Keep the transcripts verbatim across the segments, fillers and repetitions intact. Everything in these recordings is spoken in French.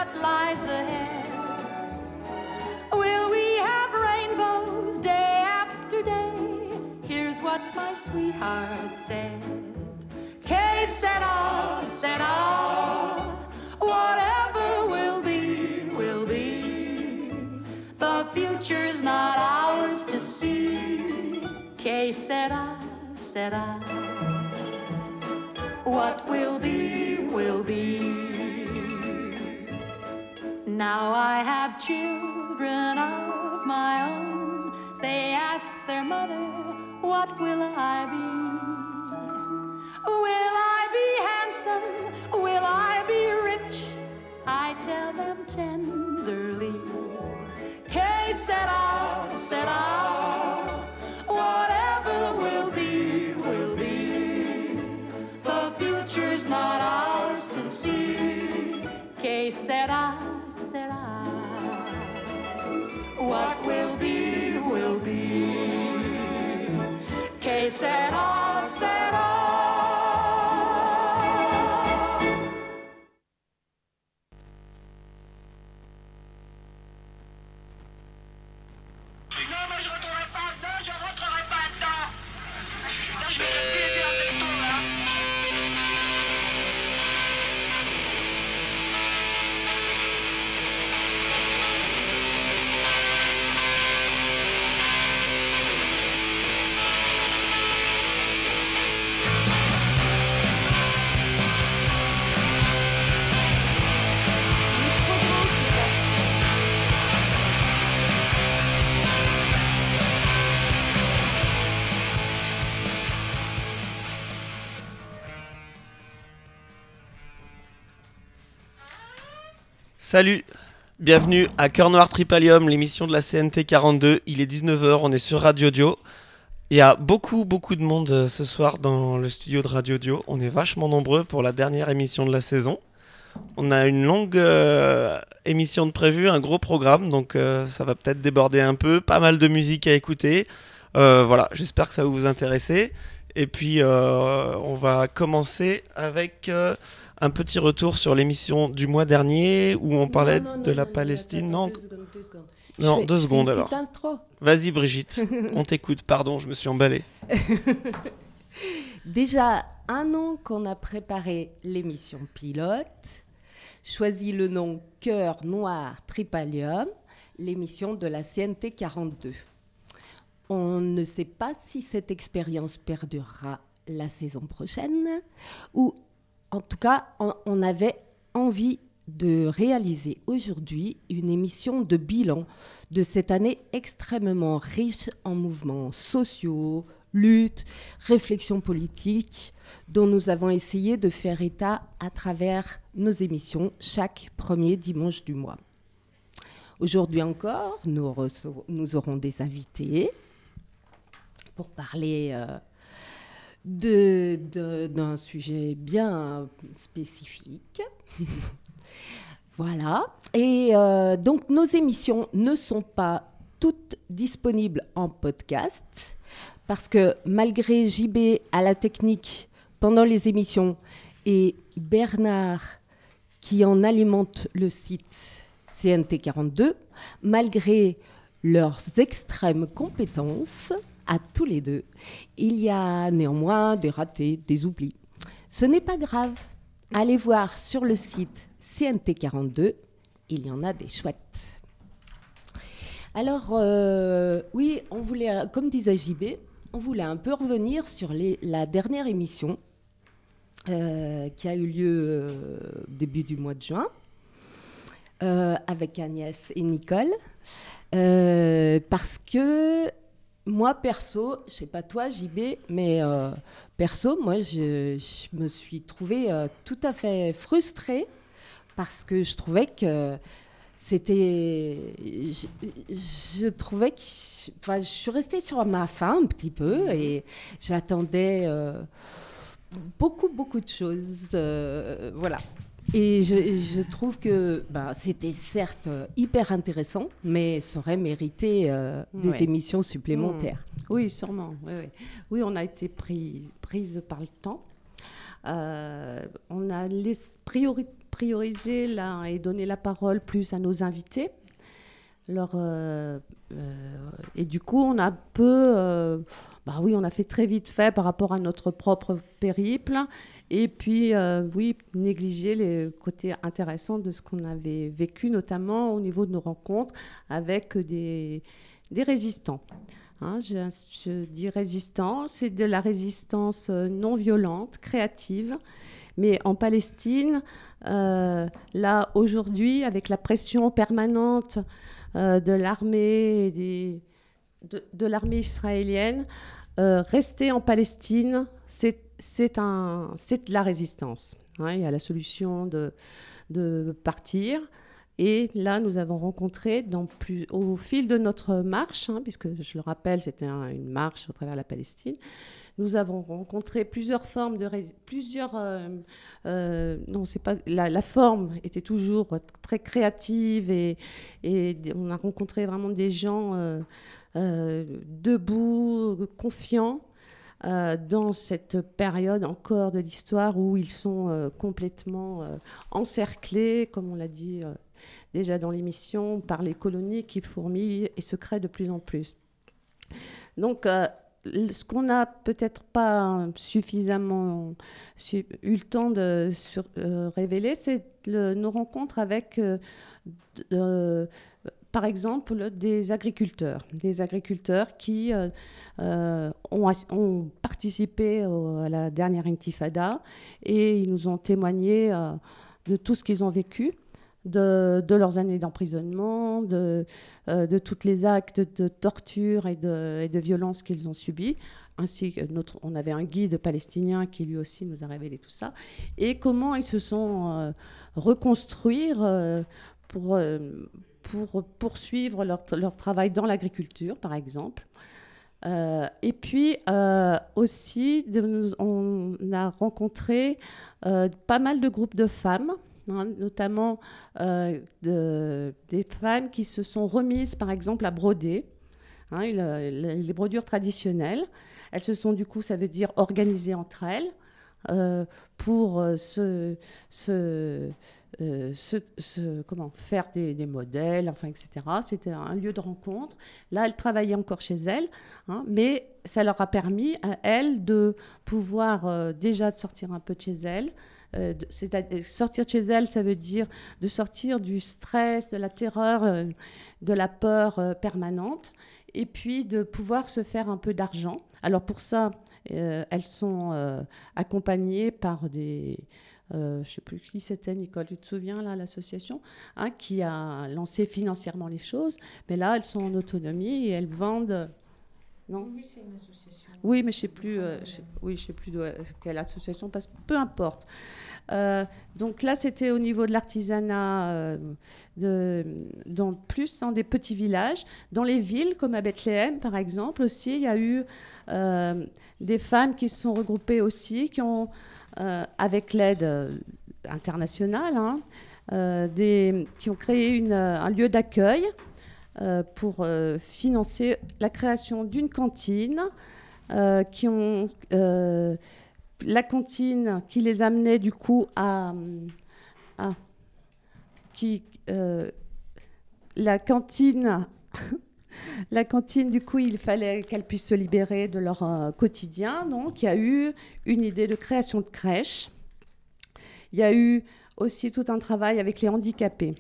what lies ahead? Will we have rainbows day after day? Here's what my sweetheart said. Que sera, sera. Whatever will be, will be. The future's not ours to see. Que sera, sera. What will be, will be. Now I have children of my own. They ask their mother, what will I be? Will I be handsome? Will I be rich? I tell them tenderly. Que sera, sera. Whatever will be, will be. The future's not ours to see. Que sera, sera. What will be, will be. Que sera, sera. Salut, bienvenue à Cœur Noir Tripalium, l'émission de la C N T quarante-deux. Il est dix-neuf heures, on est sur Radio Dio. Il y a beaucoup, beaucoup de monde euh, ce soir dans le studio de Radio Dio. On est vachement nombreux pour la dernière émission de la saison. On a une longue euh, émission de prévue, un gros programme, donc euh, ça va peut-être déborder un peu. Pas mal de musique à écouter. Euh, voilà, j'espère que ça va vous intéresser. Et puis, euh, on va commencer avec... Euh, un petit retour sur l'émission du mois dernier où on parlait non, non, non, de la non, Palestine. Non, deux secondes, deux secondes. Non, fais, deux secondes alors. Vas-y Brigitte, on t'écoute. Pardon, je me suis emballée. Déjà un an qu'on a préparé l'émission pilote, choisi le nom Cœur Noir Tripalium, l'émission de la C N T quarante-deux. On ne sait pas si cette expérience perdurera la saison prochaine ou en tout cas, on, on avait envie de réaliser aujourd'hui une émission de bilan de cette année extrêmement riche en mouvements sociaux, luttes, réflexions politiques, dont nous avons essayé de faire état à travers nos émissions chaque premier dimanche du mois. Aujourd'hui encore, nous, recev- nous aurons des invités pour parler... Euh, De, de, d'un sujet bien spécifique. Voilà. Et euh, donc, nos émissions ne sont pas toutes disponibles en podcast parce que malgré J B à la technique pendant les émissions et Bernard qui en alimente le site C N T quarante-deux, malgré leurs extrêmes compétences, à tous les deux, il y a néanmoins des ratés, des oublis. Ce n'est pas grave. Allez voir sur le site C N T quarante-deux, il y en a des chouettes. Alors, euh, oui, on voulait, comme disait J B, on voulait un peu revenir sur les, la dernière émission euh, qui a eu lieu euh, début du mois de juin, euh, avec Agnès et Nicole, euh, parce que moi, perso, je ne sais pas toi, J B, mais euh, perso, moi, je, je me suis trouvée euh, tout à fait frustrée parce que je trouvais que c'était... Je, je trouvais que... Enfin, je suis restée sur ma faim un petit peu et j'attendais euh, beaucoup, beaucoup de choses. Euh, voilà. Et je, je trouve que bah, c'était certes hyper intéressant, mais ça aurait mérité euh, des ouais. émissions supplémentaires. Mmh. Oui, sûrement. Oui, oui. oui, on a été pris, prise par le temps. Euh, on a les priori- prioriser la, et donner la parole plus à nos invités. Leur, euh, euh, et du coup, on a un peu... Euh, bah oui, on a fait très vite fait par rapport à notre propre périple. Et puis, euh, oui, négliger les côtés intéressants de ce qu'on avait vécu, notamment au niveau de nos rencontres avec des, des résistants. Hein, je, je dis résistants, c'est de la résistance non violente, créative. Mais en Palestine, euh, là, aujourd'hui, avec la pression permanente euh, de l'armée, et des, de, de l'armée israélienne, euh, rester en Palestine, c'est, c'est, un, c'est de la résistance. Hein, il y a la solution de, de partir. Et là, nous avons rencontré, dans plus, au fil de notre marche, hein, puisque je le rappelle, c'était un, une marche au travers la Palestine, nous avons rencontré plusieurs formes de rés- plusieurs euh, euh, non, c'est pas la, la forme était toujours très créative et, et on a rencontré vraiment des gens euh, euh, debout, confiants. Euh, dans cette période encore de l'histoire où ils sont euh, complètement euh, encerclés, comme on l'a dit euh, déjà dans l'émission, par les colonies qui fourmillent et se créent de plus en plus. Donc, euh, ce qu'on n'a peut-être pas suffisamment su- eu le temps de sur, euh, révéler, c'est le, nos rencontres avec, euh, de, par exemple, des agriculteurs, des agriculteurs qui euh, euh, ont, ont participé au, à la dernière intifada et ils nous ont témoigné euh, de tout ce qu'ils ont vécu. De, de leurs années d'emprisonnement, de, euh, de tous les actes de torture et de, et de violence qu'ils ont subis. Ainsi que notre, on avait un guide palestinien qui lui aussi nous a révélé tout ça. Et comment ils se sont euh, reconstruits euh, pour, euh, pour poursuivre leur, leur travail dans l'agriculture, par exemple. Euh, et puis euh, aussi, de, on a rencontré euh, pas mal de groupes de femmes, hein, notamment euh, de, des femmes qui se sont remises, par exemple, à broder, hein, le, le, les brodures traditionnelles. Elles se sont, du coup, ça veut dire organisées entre elles euh, pour euh, se, se, euh, se, se, comment, faire des, des modèles, enfin, et cetera. C'était un lieu de rencontre. Là, elles travaillaient encore chez elles, hein, mais ça leur a permis à elles de pouvoir euh, déjà de sortir un peu de chez elles. Euh, de, c'est-à-dire, sortir de chez elles, ça veut dire de sortir du stress, de la terreur, euh, de la peur euh, permanente, et puis de pouvoir se faire un peu d'argent. Alors pour ça, euh, elles sont euh, accompagnées par des... Euh, je ne sais plus qui c'était, Nicole, tu te souviens, là, l'association, hein, qui a lancé financièrement les choses. Mais là, elles sont en autonomie et elles vendent... Non ? Oui, c'est une association. Oui, mais je ne sais plus, euh, je sais, oui, je sais plus de quelle association, parce, peu importe. Euh, donc là, c'était au niveau de l'artisanat, euh, de, dans, plus dans des petits villages. Dans les villes, comme à Bethléem, par exemple, aussi, il y a eu euh, des femmes qui se sont regroupées aussi, qui ont, euh, avec l'aide euh, internationale, hein, euh, des, qui ont créé une, un lieu d'accueil euh, pour euh, financer la création d'une cantine, euh, qui ont... Euh, la cantine qui les amenait du coup à, à qui euh, la cantine la cantine du coup il fallait qu'elles puissent se libérer de leur euh, quotidien, donc il y a eu une idée de création de crèche. Il y a eu aussi tout un travail avec les handicapés.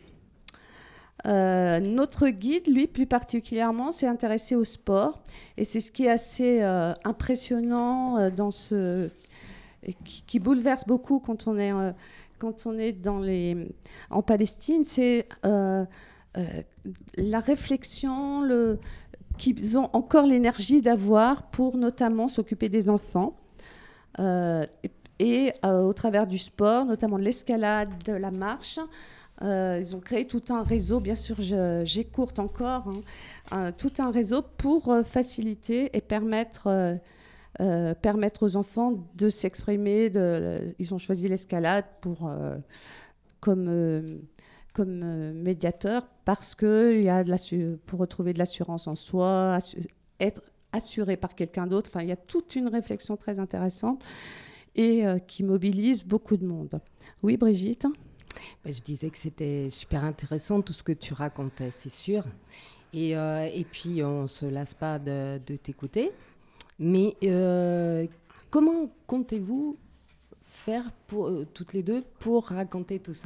Euh, notre guide, lui, plus particulièrement, s'est intéressé au sport, et c'est ce qui est assez euh, impressionnant euh, dans ce Qui, qui bouleverse beaucoup quand on est, euh, quand on est dans les, en Palestine, c'est euh, euh, la réflexion le, qu'ils ont encore l'énergie d'avoir pour notamment s'occuper des enfants. Euh, et et euh, au travers du sport, notamment de l'escalade, de la marche, euh, ils ont créé tout un réseau, bien sûr je, j'écourte encore, hein, euh, tout un réseau pour euh, faciliter et permettre... Euh, Euh, permettre aux enfants de s'exprimer. De, ils ont choisi l'escalade pour, euh, comme, euh, comme euh, médiateur parce que y a de la, pour retrouver de l'assurance en soi, assu- être assuré par quelqu'un d'autre. Enfin, il y a toute une réflexion très intéressante et euh, qui mobilise beaucoup de monde. Oui, Brigitte ? Ben, je disais que c'était super intéressant tout ce que tu racontais, c'est sûr. Et, euh, et puis, on ne se lasse pas de, de t'écouter. Mais euh, comment comptez-vous faire pour, euh, toutes les deux pour raconter tout ça ?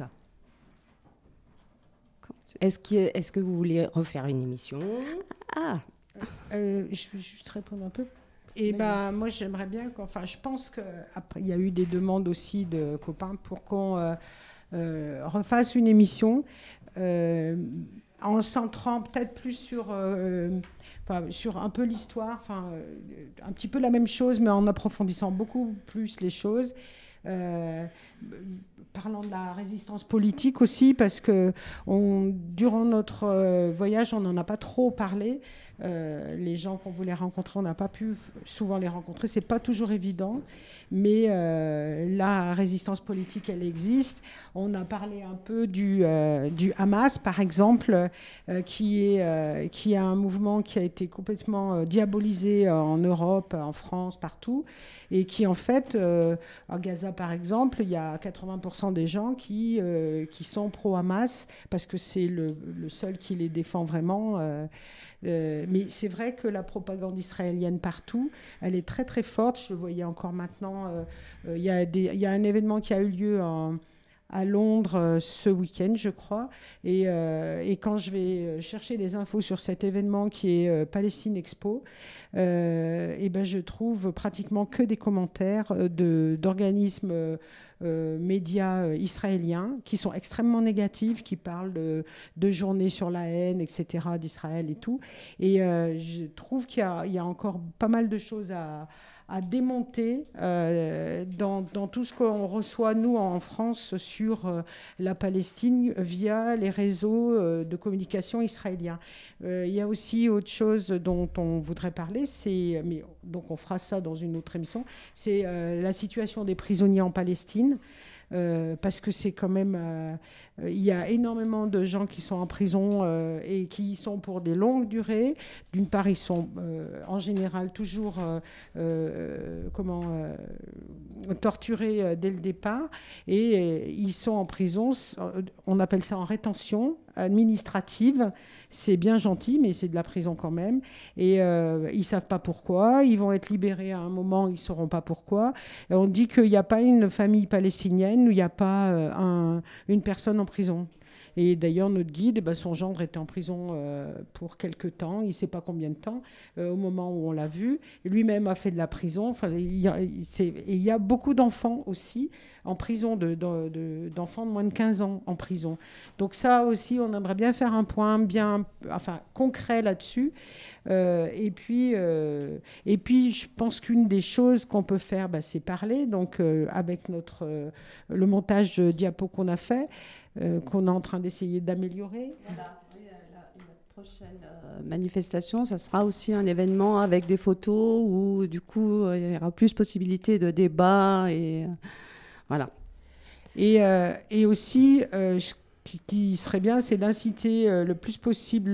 Est-ce que, est-ce que vous voulez refaire une émission ? Ah, Euh, je vais juste répondre un peu. Et ben, moi, j'aimerais bien qu'on. Enfin, je pense qu'après, il y a eu des demandes aussi de copains pour qu'on euh, euh, refasse une émission euh, en centrant peut-être plus sur, euh, enfin, sur un peu l'histoire, enfin, euh, un petit peu la même chose, mais en approfondissant beaucoup plus les choses. Euh, parlant de la résistance politique aussi, parce que on, durant notre euh, voyage, on n'en a pas trop parlé. Euh, les gens qu'on voulait rencontrer, on n'a pas pu souvent les rencontrer. C'est pas toujours évident, mais euh, la résistance politique, elle existe. On a parlé un peu du, euh, du Hamas, par exemple, euh, qui est euh, qui a un mouvement qui a été complètement euh, diabolisé en Europe, en France, partout, et qui en fait, euh, à Gaza, par exemple, il y a quatre-vingts pour cent des gens qui euh, qui sont pro-Hamas parce que c'est le, le seul qui les défend vraiment. Euh, Euh, mais c'est vrai que la propagande israélienne partout, elle est très très forte. Je le voyais encore maintenant. Il euh, euh, y a des, y a un événement qui a eu lieu en, à Londres euh, ce week-end, je crois. Et, euh, et quand je vais chercher les infos sur cet événement qui est euh, Palestine Expo, euh, et ben je trouve pratiquement que des commentaires de, d'organismes euh, Euh, médias euh, israéliens qui sont extrêmement négatifs, qui parlent de, de journées sur la haine, et cetera, d'Israël et tout. Et euh, je trouve qu'il y a, il y a encore pas mal de choses à, à démonter euh, dans, dans tout ce qu'on reçoit, nous, en France, sur euh, la Palestine via les réseaux euh, de communication israéliens. Euh, il y a aussi autre chose dont on voudrait parler, c'est, mais, donc on fera ça dans une autre émission, c'est euh, la situation des prisonniers en Palestine. Euh, parce que c'est quand même... Euh, il y a énormément de gens qui sont en prison euh, et qui y sont pour des longues durées. D'une part, ils sont euh, en général toujours euh, euh, comment, euh, torturés euh, dès le départ. Et euh, ils sont en prison, on appelle ça en rétention administrative. C'est bien gentil, mais c'est de la prison quand même. Et euh, ils ne savent pas pourquoi. Ils vont être libérés à un moment, ils ne sauront pas pourquoi. Et on dit qu'il n'y a pas une famille palestinienne où il n'y a pas euh, un, une personne en prison. Et d'ailleurs, notre guide, eh ben, son gendre était en prison euh, pour quelque temps, il ne sait pas combien de temps, euh, au moment où on l'a vu. Et lui-même a fait de la prison. Enfin, il y a, et il y a beaucoup d'enfants aussi en prison, de, de, de, d'enfants de moins de quinze ans en prison. Donc ça aussi, on aimerait bien faire un point bien, enfin, concret là-dessus. Euh, et, puis, euh, et puis, je pense qu'une des choses qu'on peut faire, bah, c'est parler. Donc, euh, avec notre, euh, le montage de diapo qu'on a fait, euh, qu'on est en train d'essayer d'améliorer. Voilà. Oui, la, la prochaine euh, manifestation, ça sera aussi un événement avec des photos où, du coup, euh, il y aura plus possibilité de débat. Et, euh, voilà. Et, euh, et aussi... Euh, je, Qui, qui serait bien, c'est d'inciter euh, le plus possible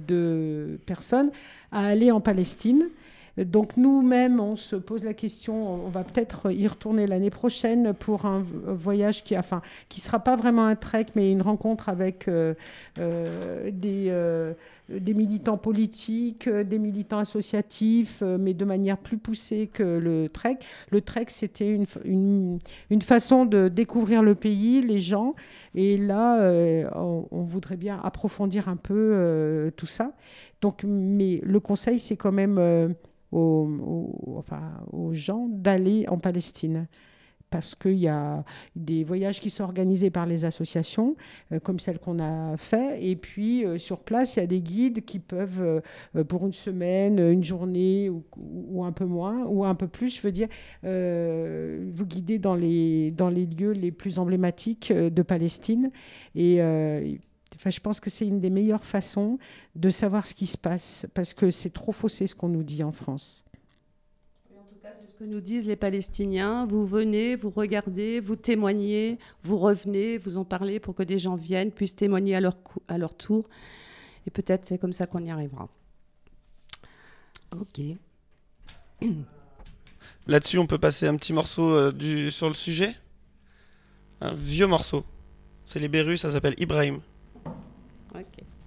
de personnes à aller en Palestine. Donc nous-mêmes, on se pose la question, on va peut-être y retourner l'année prochaine pour un voyage qui, enfin, qui sera pas vraiment un trek, mais une rencontre avec euh, euh, des, euh, des militants politiques, des militants associatifs, euh, mais de manière plus poussée que le trek. Le trek, c'était une, une, une façon de découvrir le pays, les gens, et là, euh, on, on voudrait bien approfondir un peu euh, tout ça. Donc, mais le conseil, c'est quand même euh, aux, aux, enfin, aux gens d'aller en Palestine. Parce qu'il y a des voyages qui sont organisés par les associations, euh, comme celle qu'on a fait. Et puis, euh, sur place, il y a des guides qui peuvent, euh, pour une semaine, une journée, ou, ou un peu moins, ou un peu plus, je veux dire, euh, vous guider dans les, dans les lieux les plus emblématiques de Palestine. Et... Euh, Enfin, je pense que c'est une des meilleures façons de savoir ce qui se passe, parce que c'est trop faussé ce qu'on nous dit en France. Et en tout cas, c'est ce que nous disent les Palestiniens. Vous venez, vous regardez, vous témoignez, vous revenez, vous en parlez pour que des gens viennent, puissent témoigner à leur, cou- à leur tour. Et peut-être c'est comme ça qu'on y arrivera. Ok. Là-dessus, on peut passer un petit morceau euh, du, sur le sujet. Un vieux morceau. C'est les Berus, ça s'appelle Ibrahim. Ok.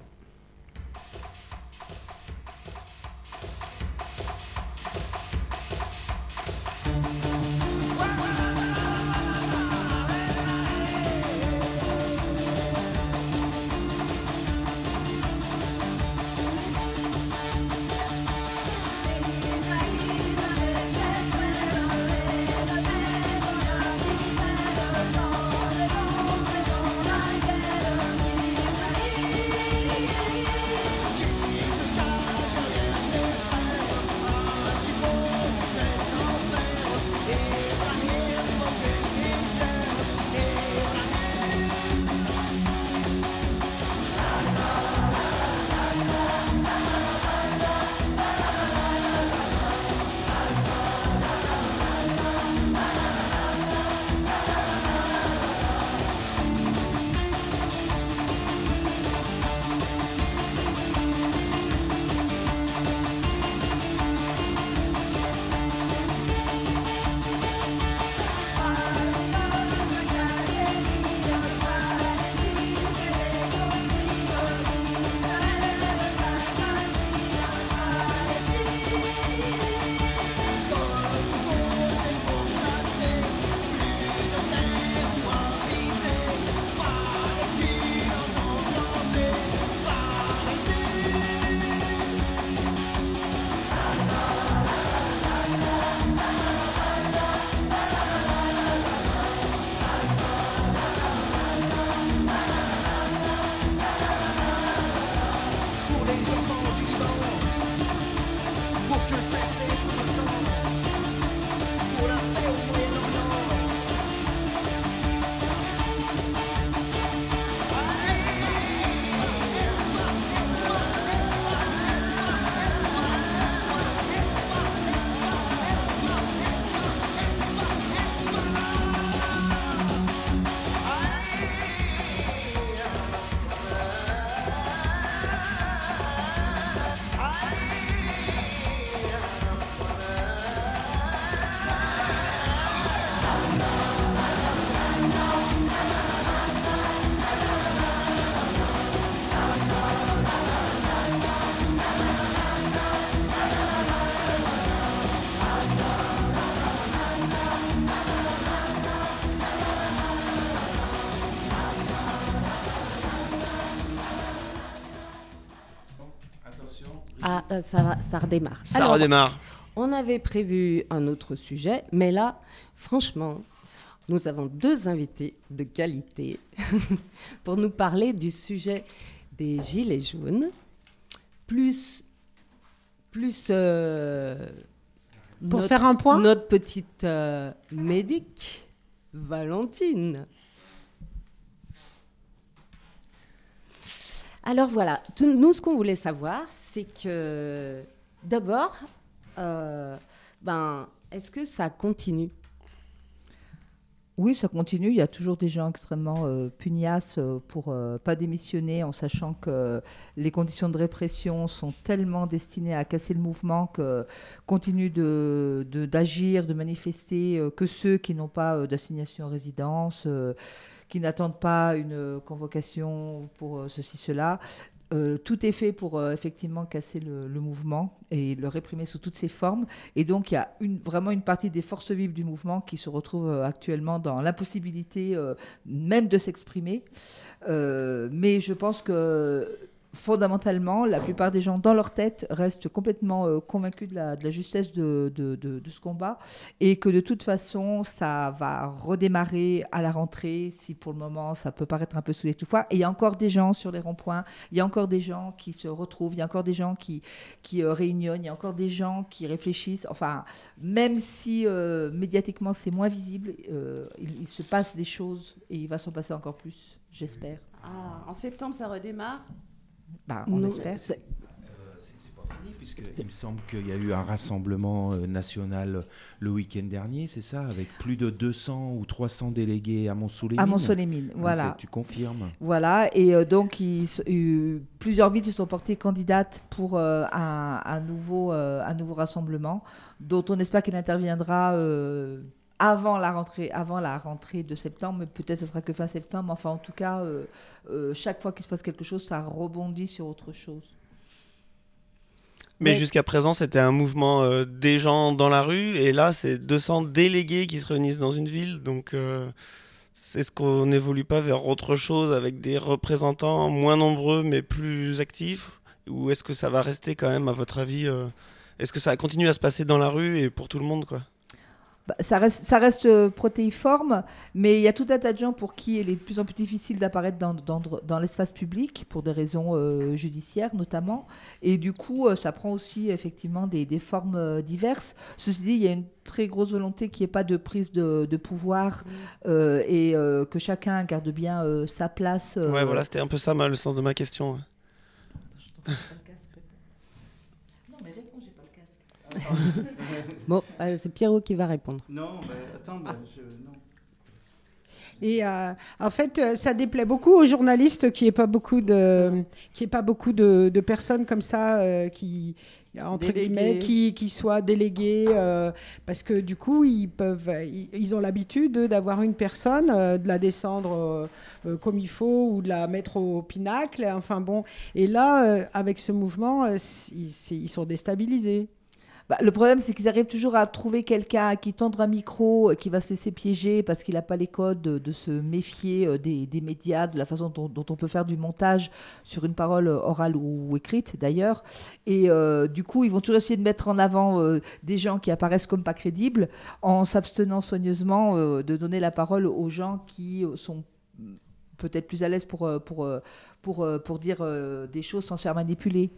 Ah, euh, ça, va, ça redémarre. Ça Alors, redémarre. on avait prévu un autre sujet, mais là, franchement, nous avons deux invités de qualité pour nous parler du sujet des gilets jaunes, plus, plus euh, Pour notre, faire un point notre petite euh, médic, Valentine. Alors voilà, tout, nous, ce qu'on voulait savoir, c'est que d'abord, euh, ben, est-ce que ça continue ? Oui, ça continue. Il y a toujours des gens extrêmement euh, pugnaces euh, pour ne euh, pas démissionner, en sachant que les conditions de répression sont tellement destinées à casser le mouvement que continuent de, de, d'agir, de manifester euh, que ceux qui n'ont pas euh, d'assignation en résidence, euh, qui n'attendent pas une convocation pour euh, ceci, cela. Euh, tout est fait pour euh, effectivement casser le, le mouvement et le réprimer sous toutes ses formes. Et donc, il y a une, vraiment une partie des forces vives du mouvement qui se retrouvent euh, actuellement dans l'impossibilité euh, même de s'exprimer. Euh, mais je pense que fondamentalement, la plupart des gens dans leur tête restent complètement euh, convaincus de la, de la justesse de, de, de, de ce combat et que de toute façon, ça va redémarrer à la rentrée si pour le moment, ça peut paraître un peu sous les toutefois. Et il y a encore des gens sur les ronds-points, il y a encore des gens qui se retrouvent, il y a encore des gens qui, qui euh, réunionnent, il y a encore des gens qui réfléchissent. Enfin, même si euh, médiatiquement, c'est moins visible, euh, il, il se passe des choses et il va s'en passer encore plus, j'espère. Ah, en septembre, ça redémarre. Bah, on Non, espère. c'est- Euh, c'est c'est pas fini, puisqu'il me semble qu'il y a eu un rassemblement euh, national le week-end dernier, c'est ça, avec plus de deux cents ou trois cents délégués à Mont-Soleil-Mines. À Mont-Soleil-Mines, Ah, voilà. c'est- Tu confirmes? Voilà, et euh, donc ils, euh, plusieurs villes se sont portées candidates pour euh, un, un nouveau, euh, un nouveau rassemblement, dont on espère qu'il interviendra euh, avant la rentrée, avant la rentrée de septembre, mais peut-être ce sera que fin septembre. Enfin, en tout cas, euh, euh, chaque fois qu'il se passe quelque chose, ça rebondit sur autre chose. Mais Ouais. jusqu'à présent, c'était un mouvement euh, des gens dans la rue, et là, c'est deux cents délégués qui se réunissent dans une ville. Donc, euh, est-ce qu'on n'évolue pas vers autre chose avec des représentants moins nombreux mais plus actifs? Ou est-ce que ça va rester quand même, à votre avis, euh, est-ce que ça va continuer à se passer dans la rue et pour tout le monde, quoi? Bah, ça reste, ça reste euh, protéiforme, mais il y a tout un tas de gens pour qui il est de plus en plus difficile d'apparaître dans, dans, dans l'espace public, pour des raisons euh, judiciaires notamment. Et du coup, euh, ça prend aussi effectivement des, des formes euh, diverses. Ceci dit, il y a une très grosse volonté qu'il n'y ait pas de prise de, de pouvoir euh, et euh, que chacun garde bien euh, sa place. euh, Ouais, voilà, c'était un peu ça ma- le sens de ma question. ouais. Non, mais réponds, j'ai pas le casque. Bon, euh, c'est Pierrot qui va répondre. Non, mais attends, bah, je, non. Et euh, en fait, euh, ça déplaît beaucoup aux journalistes qu'il n'y ait pas beaucoup de, qu'il y ait pas beaucoup de, de personnes comme ça euh, qui, entre Délégués. guillemets, qui, qui soient déléguées, euh, parce que du coup, ils peuvent, ils, ils ont l'habitude eux, d'avoir une personne, euh, de la descendre euh, euh, comme il faut ou de la mettre au pinacle. Enfin bon, et là, euh, avec ce mouvement, euh, ils, c'est- ils sont déstabilisés. Bah, le problème, c'est qu'ils arrivent toujours à trouver quelqu'un à qui tendre un micro, euh, qui va se laisser piéger parce qu'il n'a pas les codes, de, de se méfier euh, des, des médias, de la façon dont, dont on peut faire du montage sur une parole euh, orale ou, ou écrite d'ailleurs. Et euh, du coup, ils vont toujours essayer de mettre en avant euh, des gens qui apparaissent comme pas crédibles, en s'abstenant soigneusement euh, de donner la parole aux gens qui euh, sont peut-être plus à l'aise pour, euh, pour, euh, pour, euh, pour dire euh, des choses sans se faire manipuler.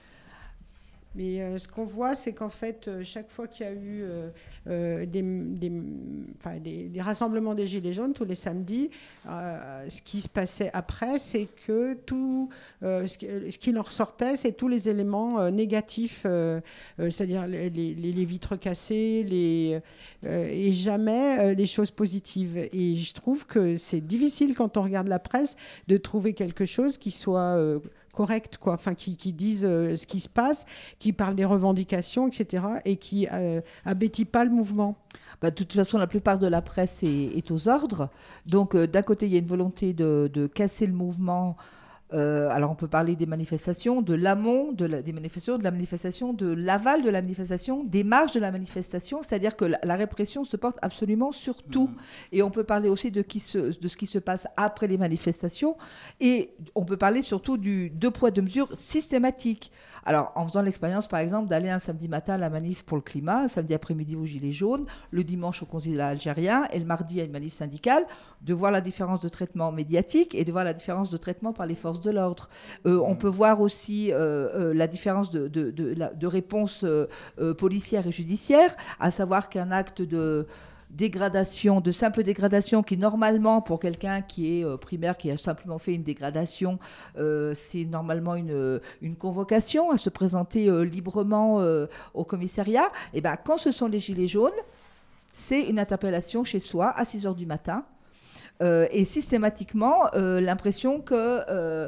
Mais euh, ce qu'on voit, c'est qu'en fait, euh, chaque fois qu'il y a eu euh, euh, des, des, enfin, des, des rassemblements des Gilets jaunes tous les samedis, euh, ce qui se passait après, c'est que tout, euh, ce, qui, ce qui en ressortait, c'est tous les éléments euh, négatifs, euh, euh, c'est-à-dire les, les, les vitres cassées, les, euh, et jamais euh, les choses positives. Et je trouve que c'est difficile, quand on regarde la presse, de trouver quelque chose qui soit... Euh, correct, quoi, enfin, qui, qui disent euh, ce qui se passe, qui parlent des revendications, et cetera, et qui euh, abêtissent pas le mouvement. Bah, de toute façon, la plupart de la presse est, est aux ordres. Donc, euh, d'un côté, il y a une volonté de, de casser le mouvement. Euh, alors, on peut parler des manifestations, de l'amont de la, des manifestations, de la manifestation, de l'aval de la manifestation, des marges de la manifestation. C'est-à-dire que la, la répression se porte absolument sur tout. Mmh. Et on peut parler aussi de, qui se, de ce qui se passe après les manifestations. Et on peut parler surtout du deux poids, deux mesures systématique. Alors, en faisant l'expérience, par exemple, d'aller un samedi matin à la manif pour le climat, un samedi après-midi aux Gilets jaunes, le dimanche au consulat algérien et le mardi à une manif syndicale, de voir la différence de traitement médiatique et de voir la différence de traitement par les forces de l'ordre. Euh, on peut voir aussi euh, euh, la différence de, de, de, de, de réponse euh, euh, policière et judiciaire, à savoir qu'un acte de... dégradation, de simple dégradation qui normalement pour quelqu'un qui est euh, primaire, qui a simplement fait une dégradation, euh, c'est normalement une, une convocation à se présenter euh, librement euh, au commissariat. Et ben, quand ce sont les Gilets jaunes, c'est une interpellation chez soi à six heures du matin. Euh, et systématiquement, euh, l'impression que euh,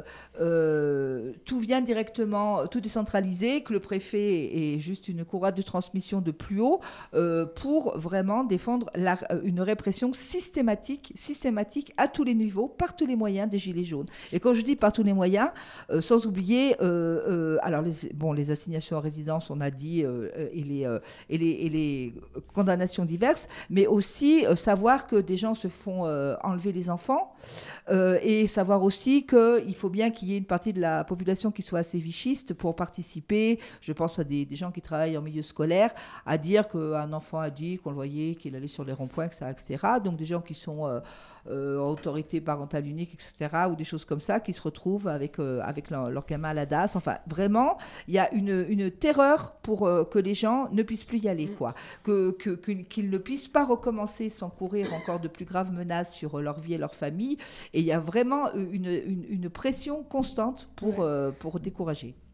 euh, tout vient directement, tout est centralisé, que le préfet est juste une courroie de transmission de plus haut euh, pour vraiment défendre la, une répression systématique, systématique à tous les niveaux, par tous les moyens des Gilets jaunes. Et quand je dis par tous les moyens, euh, sans oublier, euh, euh, alors les, bon, les assignations à résidence, on a dit, euh, et, les, euh, et, les, et les condamnations diverses, mais aussi euh, savoir que des gens se font euh, enlever les enfants euh, et savoir aussi qu'il faut bien qu'il y ait une partie de la population qui soit assez vichiste pour participer, je pense à des, des gens qui travaillent en milieu scolaire, à dire qu'un enfant a dit qu'on le voyait, qu'il allait sur les ronds-points, et cetera, et cetera. Donc des gens qui sont euh, euh, autorité parentale unique, et cetera, ou des choses comme ça, qui se retrouvent avec, euh, avec leur, leur gamin à la D A S. Enfin, vraiment, il y a une, une terreur pour euh, que les gens ne puissent plus y aller, quoi. Que, que, que, qu'ils ne puissent pas recommencer sans courir encore de plus graves menaces sur leur vie et leur famille. Et il y a vraiment une, une, une pression constante pour, ouais. euh, pour décourager.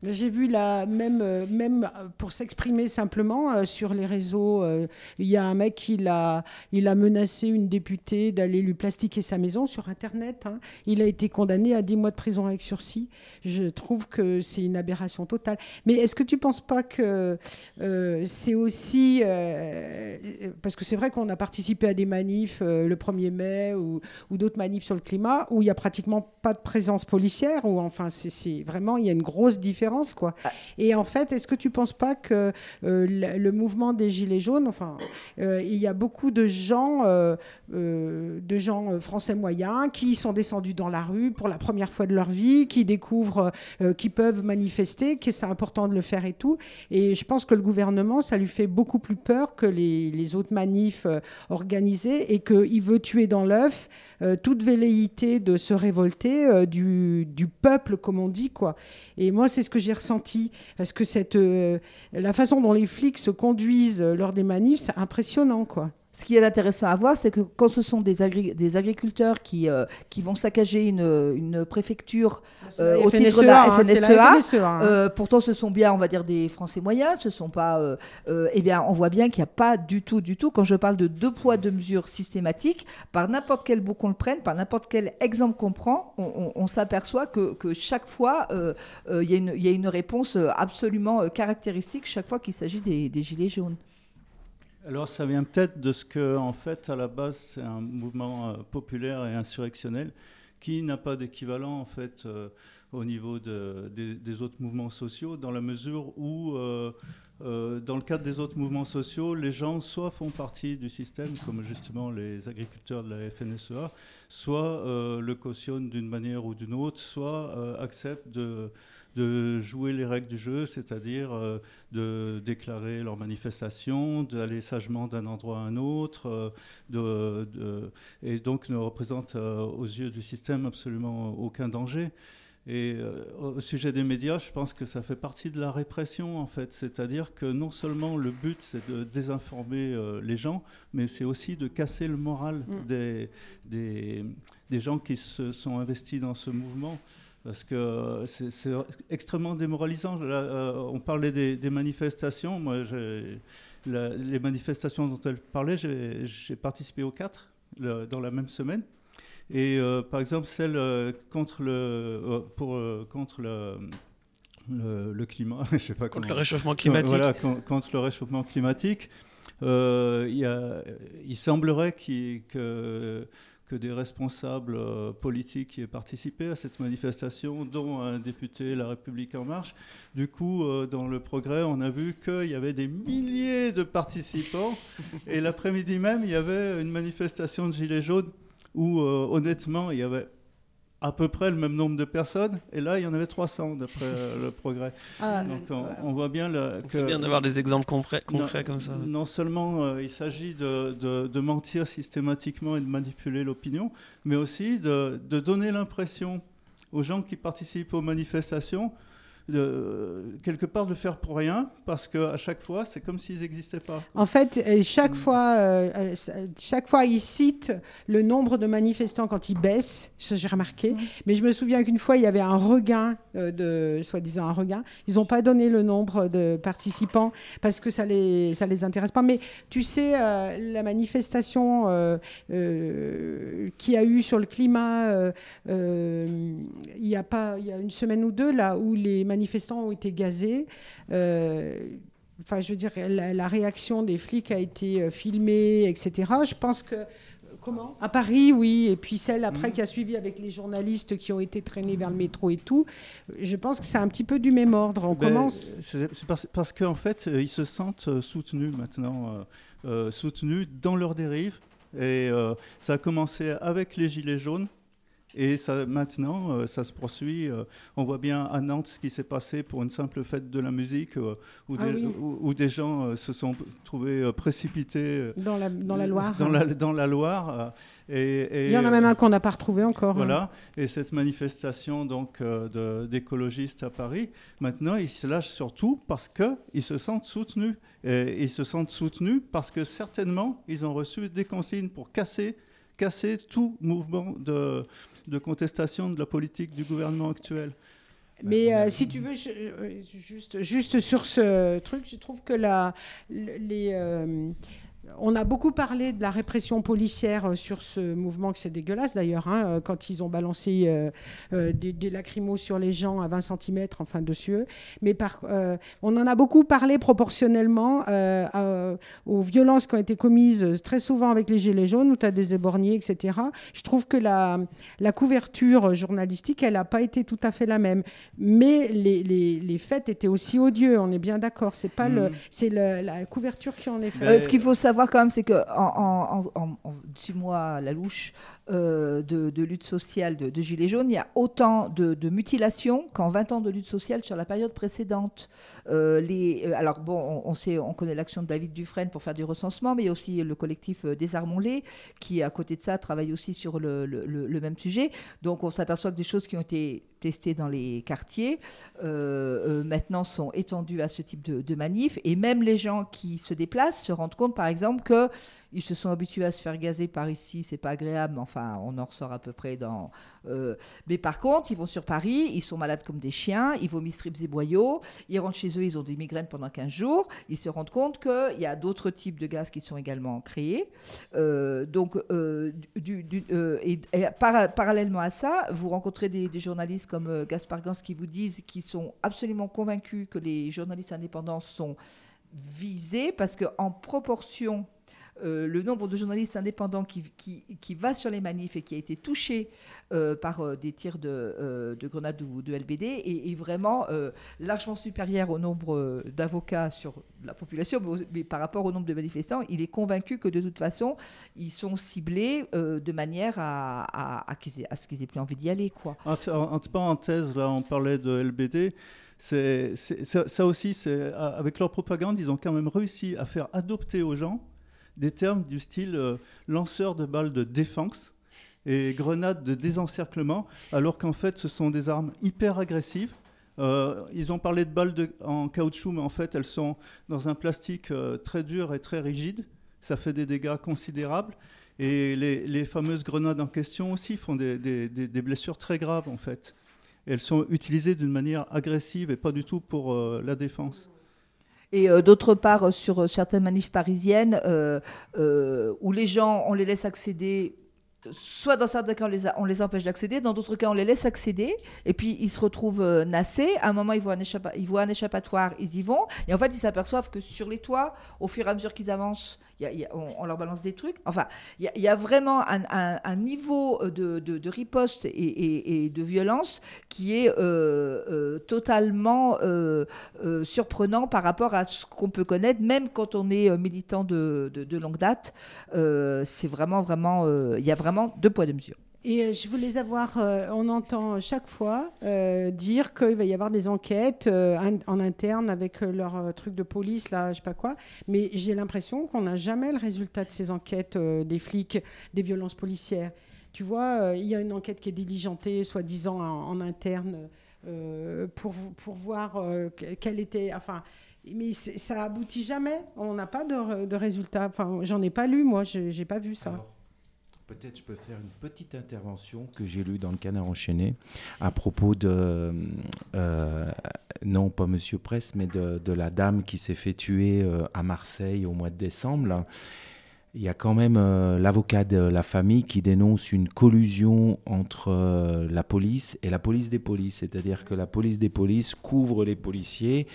J'ai vu là, même, euh, même pour s'exprimer simplement euh, sur les réseaux, euh, il y a un mec qui l'a, il a menacé une députée d'aller lui plastiquer sa maison sur Internet. Hein. Il a été condamné à dix mois de prison avec sursis. Je trouve que c'est une aberration totale. Mais est-ce que tu ne penses pas que euh, c'est aussi... Euh, parce que c'est vrai qu'on a participé à des manifs euh, le premier mai ou, ou d'autres manifs sur le climat où il n'y a pratiquement pas de présence policière, où enfin c'est, c'est vraiment, il y a une grosse différence. Quoi. Et en fait, est-ce que tu ne penses pas que euh, le, le mouvement des Gilets jaunes, enfin, euh, il y a beaucoup de gens, euh, euh, de gens français moyens qui sont descendus dans la rue pour la première fois de leur vie, qui découvrent euh, qu'ils peuvent manifester, que c'est important de le faire et tout. Et je pense que le gouvernement, ça lui fait beaucoup plus peur que les, les autres manifs euh, organisés et qu'il veut tuer dans l'œuf euh, toute velléité de se révolter euh, du, du peuple, comme on dit, quoi. Et moi, c'est ce que j'ai ressenti, parce que cette, euh, la façon dont les flics se conduisent lors des manifs, c'est impressionnant, quoi. Ce qui est intéressant à voir, c'est que quand ce sont des, agri- des agriculteurs qui, euh, qui vont saccager une, une préfecture euh, au titre de la F N S E A, hein, F N S E A hein. euh, pourtant ce sont bien, on va dire, des Français moyens, ce sont pas, euh, euh, eh bien, on voit bien qu'il n'y a pas du tout, du tout, quand je parle de deux poids, deux mesures systématiques, par n'importe quel bout qu'on le prenne, par n'importe quel exemple qu'on prend, on, on, on s'aperçoit que, que chaque fois, il euh, euh, y, y a une réponse absolument caractéristique chaque fois qu'il s'agit des, des Gilets jaunes. Alors ça vient peut-être de ce que, en fait, à la base, c'est un mouvement euh, populaire et insurrectionnel qui n'a pas d'équivalent, en fait, euh, au niveau de, des, des autres mouvements sociaux, dans la mesure où, euh, euh, dans le cadre des autres mouvements sociaux, les gens soit font partie du système, comme justement les agriculteurs de la F N S E A, soit euh, le cautionnent d'une manière ou d'une autre, soit euh, acceptent de... de jouer les règles du jeu, c'est-à-dire euh, de déclarer leur manifestation, d'aller sagement d'un endroit à un autre, euh, de, de, et donc ne représentent euh, aux yeux du système absolument aucun danger. Et euh, au sujet des médias, je pense que ça fait partie de la répression, en fait. C'est-à-dire que non seulement le but, c'est de désinformer euh, les gens, mais c'est aussi de casser le moral mmh. des, des, des gens qui se sont investis dans ce mouvement. Parce que c'est, c'est extrêmement démoralisant. Là, euh, on parlait des, des manifestations. Moi, j'ai, la, les manifestations dont elle parlait, j'ai, j'ai participé aux quatre le, dans la même semaine. Et euh, par exemple, celle euh, contre le, euh, pour, euh, contre le, le, le climat, je sais pas contre comment, le réchauffement climatique. Voilà, con, contre le réchauffement climatique. Euh, y a, il semblerait qu'il, que que des responsables euh, politiques qui aient participé à cette manifestation, dont un député La République En Marche. Du coup, euh, dans le Progrès, on a vu qu'il y avait des milliers de participants. Et l'après-midi même, il y avait une manifestation de Gilets jaunes où, euh, honnêtement, il y avait à peu près le même nombre de personnes. Et là, il y en avait trois cents, d'après euh, le Progrès. Ah, Donc, on, on voit bien... Le, que c'est bien d'avoir des exemples concrets, concrets non, comme ça. Non seulement euh, il s'agit de, de, de mentir systématiquement et de manipuler l'opinion, mais aussi de, de donner l'impression aux gens qui participent aux manifestations de, quelque part de le faire pour rien, parce qu'à chaque fois, c'est comme s'ils n'existaient pas. En fait, chaque, mmh. fois, euh, chaque fois, ils citent le nombre de manifestants quand ils baissent, ça j'ai remarqué, mmh. mais je me souviens qu'une fois, il y avait un regain, euh, de, soi-disant un regain, ils n'ont pas donné le nombre de participants, parce que ça ne les, ça les intéresse pas. Mais tu sais, euh, la manifestation euh, euh, qu'il y a eu sur le climat, euh, euh, il y a pas, il y a une semaine ou deux, là, où les manifestants ont été gazés. Euh, enfin, je veux dire, la, la réaction des flics a été euh, filmée, et cetera. Je pense que... Comment ? À Paris, oui. Et puis celle après mmh. qui a suivi avec les journalistes qui ont été traînés vers le métro et tout. Je pense que c'est un petit peu du même ordre. On ben, commence... C'est, c'est parce, parce qu'en fait, ils se sentent soutenus maintenant, euh, euh, soutenus dans leur dérive. Et euh, ça a commencé avec les Gilets jaunes. Et ça, maintenant, euh, ça se poursuit. Euh, on voit bien à Nantes ce qui s'est passé pour une simple fête de la musique, euh, où, ah des, oui. où, où des gens euh, se sont trouvés euh, précipités dans la, dans la Loire. Dans, hein. la, dans la Loire. Euh, et, et, Il y en a même un qu'on n'a pas retrouvé encore. Voilà. Hein. Et cette manifestation donc, euh, de, d'écologistes à Paris, maintenant, ils se lâchent surtout parce qu'ils se sentent soutenus. Et ils se sentent soutenus parce que certainement, ils ont reçu des consignes pour casser, casser tout mouvement de... de contestation de la politique du gouvernement actuel. Mais euh, si tu veux, je, euh, juste, juste sur ce truc, je trouve que la, les... Euh, on a beaucoup parlé de la répression policière sur ce mouvement, que c'est dégueulasse d'ailleurs, hein, quand ils ont balancé euh, euh, des, des lacrymos sur les gens à vingt centimètres, enfin dessus eux. Mais par, euh, on en a beaucoup parlé proportionnellement euh, à, aux violences qui ont été commises très souvent avec les gilets jaunes, où tu as des éborgnés, et cetera. Je trouve que la, la couverture journalistique, elle n'a pas été tout à fait la même. Mais les, les, les faits étaient aussi odieux, on est bien d'accord. C'est pas mmh. le, c'est le, la couverture qui en est faite. Euh, ce qu'il faut savoir quand même, c'est qu'en en, en, en, en six mois à la louche euh, de, de lutte sociale de, de Gilets jaunes, il y a autant de, de mutilations qu'en vingt ans de lutte sociale sur la période précédente. Euh, les, euh, alors bon, on, on, sait, on connaît l'action de David Dufresne pour faire du recensement, mais il y a aussi le collectif euh, Désarmons-les qui, à côté de ça, travaille aussi sur le, le, le, le même sujet. Donc on s'aperçoit que des choses qui ont été testées dans les quartiers euh, euh, maintenant sont étendues à ce type de, de manif, et même les gens qui se déplacent se rendent compte, par exemple, que ils se sont habitués à se faire gazer par ici, c'est pas agréable, mais enfin, on en ressort à peu près dans... Euh, mais par contre, ils vont sur Paris, ils sont malades comme des chiens, ils vomissent strips et boyaux, ils rentrent chez eux, ils ont des migraines pendant quinze jours, ils se rendent compte qu'il y a d'autres types de gaz qui sont également créés. Euh, donc, euh, du, du, euh, et, et par, parallèlement à ça, vous rencontrez des, des journalistes comme euh, Gaspard Gans qui vous disent qu'ils sont absolument convaincus que les journalistes indépendants sont visés, parce qu'en proportion... Euh, le nombre de journalistes indépendants qui, qui, qui va sur les manifs et qui a été touché euh, par euh, des tirs de, euh, de grenades ou de L B D est, est vraiment euh, largement supérieur au nombre euh, d'avocats sur la population, mais, mais par rapport au nombre de manifestants, il est convaincu que de toute façon, ils sont ciblés euh, de manière à, à, à, qu'ils aient, à ce qu'ils aient plus envie d'y aller, quoi. Entre parenthèses, là, on parlait de L B D. C'est, c'est, ça, ça aussi, c'est, avec leur propagande, ils ont quand même réussi à faire adopter aux gens des termes du style euh, lanceur de balles de défense et grenades de désencerclement, alors qu'en fait, ce sont des armes hyper agressives. Euh, ils ont parlé de balles de, en caoutchouc, mais en fait, elles sont dans un plastique euh, très dur et très rigide. Ça fait des dégâts considérables. Et les, les fameuses grenades en question aussi font des, des, des, des blessures très graves, en fait. Et elles sont utilisées d'une manière agressive et pas du tout pour euh, la défense. Et euh, d'autre part, euh, sur euh, certaines manifs parisiennes, euh, euh, où les gens, on les laisse accéder, soit dans certains cas, on les, a, on les empêche d'accéder, dans d'autres cas, on les laisse accéder, et puis ils se retrouvent euh, nassés. À un moment, ils voient un, échappa- ils voient un échappatoire, ils y vont, et en fait, ils s'aperçoivent que sur les toits, au fur et à mesure qu'ils avancent, y a, y a, on, on leur balance des trucs. Enfin, il y, y a vraiment un, un, un niveau de, de, de riposte et, et, et de violence qui est euh, euh, totalement euh, euh, surprenant par rapport à ce qu'on peut connaître, même quand on est militant de, de, de longue date. Euh, c'est vraiment, vraiment... Il euh, y a vraiment deux poids, deux mesures. Et euh, je voulais avoir, euh, on entend chaque fois euh, dire qu'il va y avoir des enquêtes euh, in, en interne avec euh, leur euh, truc de police, là, je sais pas quoi. Mais j'ai l'impression qu'on n'a jamais le résultat de ces enquêtes euh, des flics, des violences policières. Tu vois, euh, il y a une enquête qui est diligentée, soi-disant en, en interne, euh, pour, pour voir euh, quelle était... Enfin, mais ça aboutit jamais. On n'a pas de, de résultat. Enfin, j'en ai pas lu, moi, je j'ai pas vu ça. Alors, peut-être je peux faire une petite intervention que j'ai lue dans le Canard enchaîné à propos de, euh, non pas Monsieur Presse, mais de, de la dame qui s'est fait tuer euh, à Marseille au mois de décembre. Là. Il y a quand même euh, l'avocat de la famille qui dénonce une collusion entre euh, la police et la police des polices. C'est-à-dire que la police des polices couvre les policiers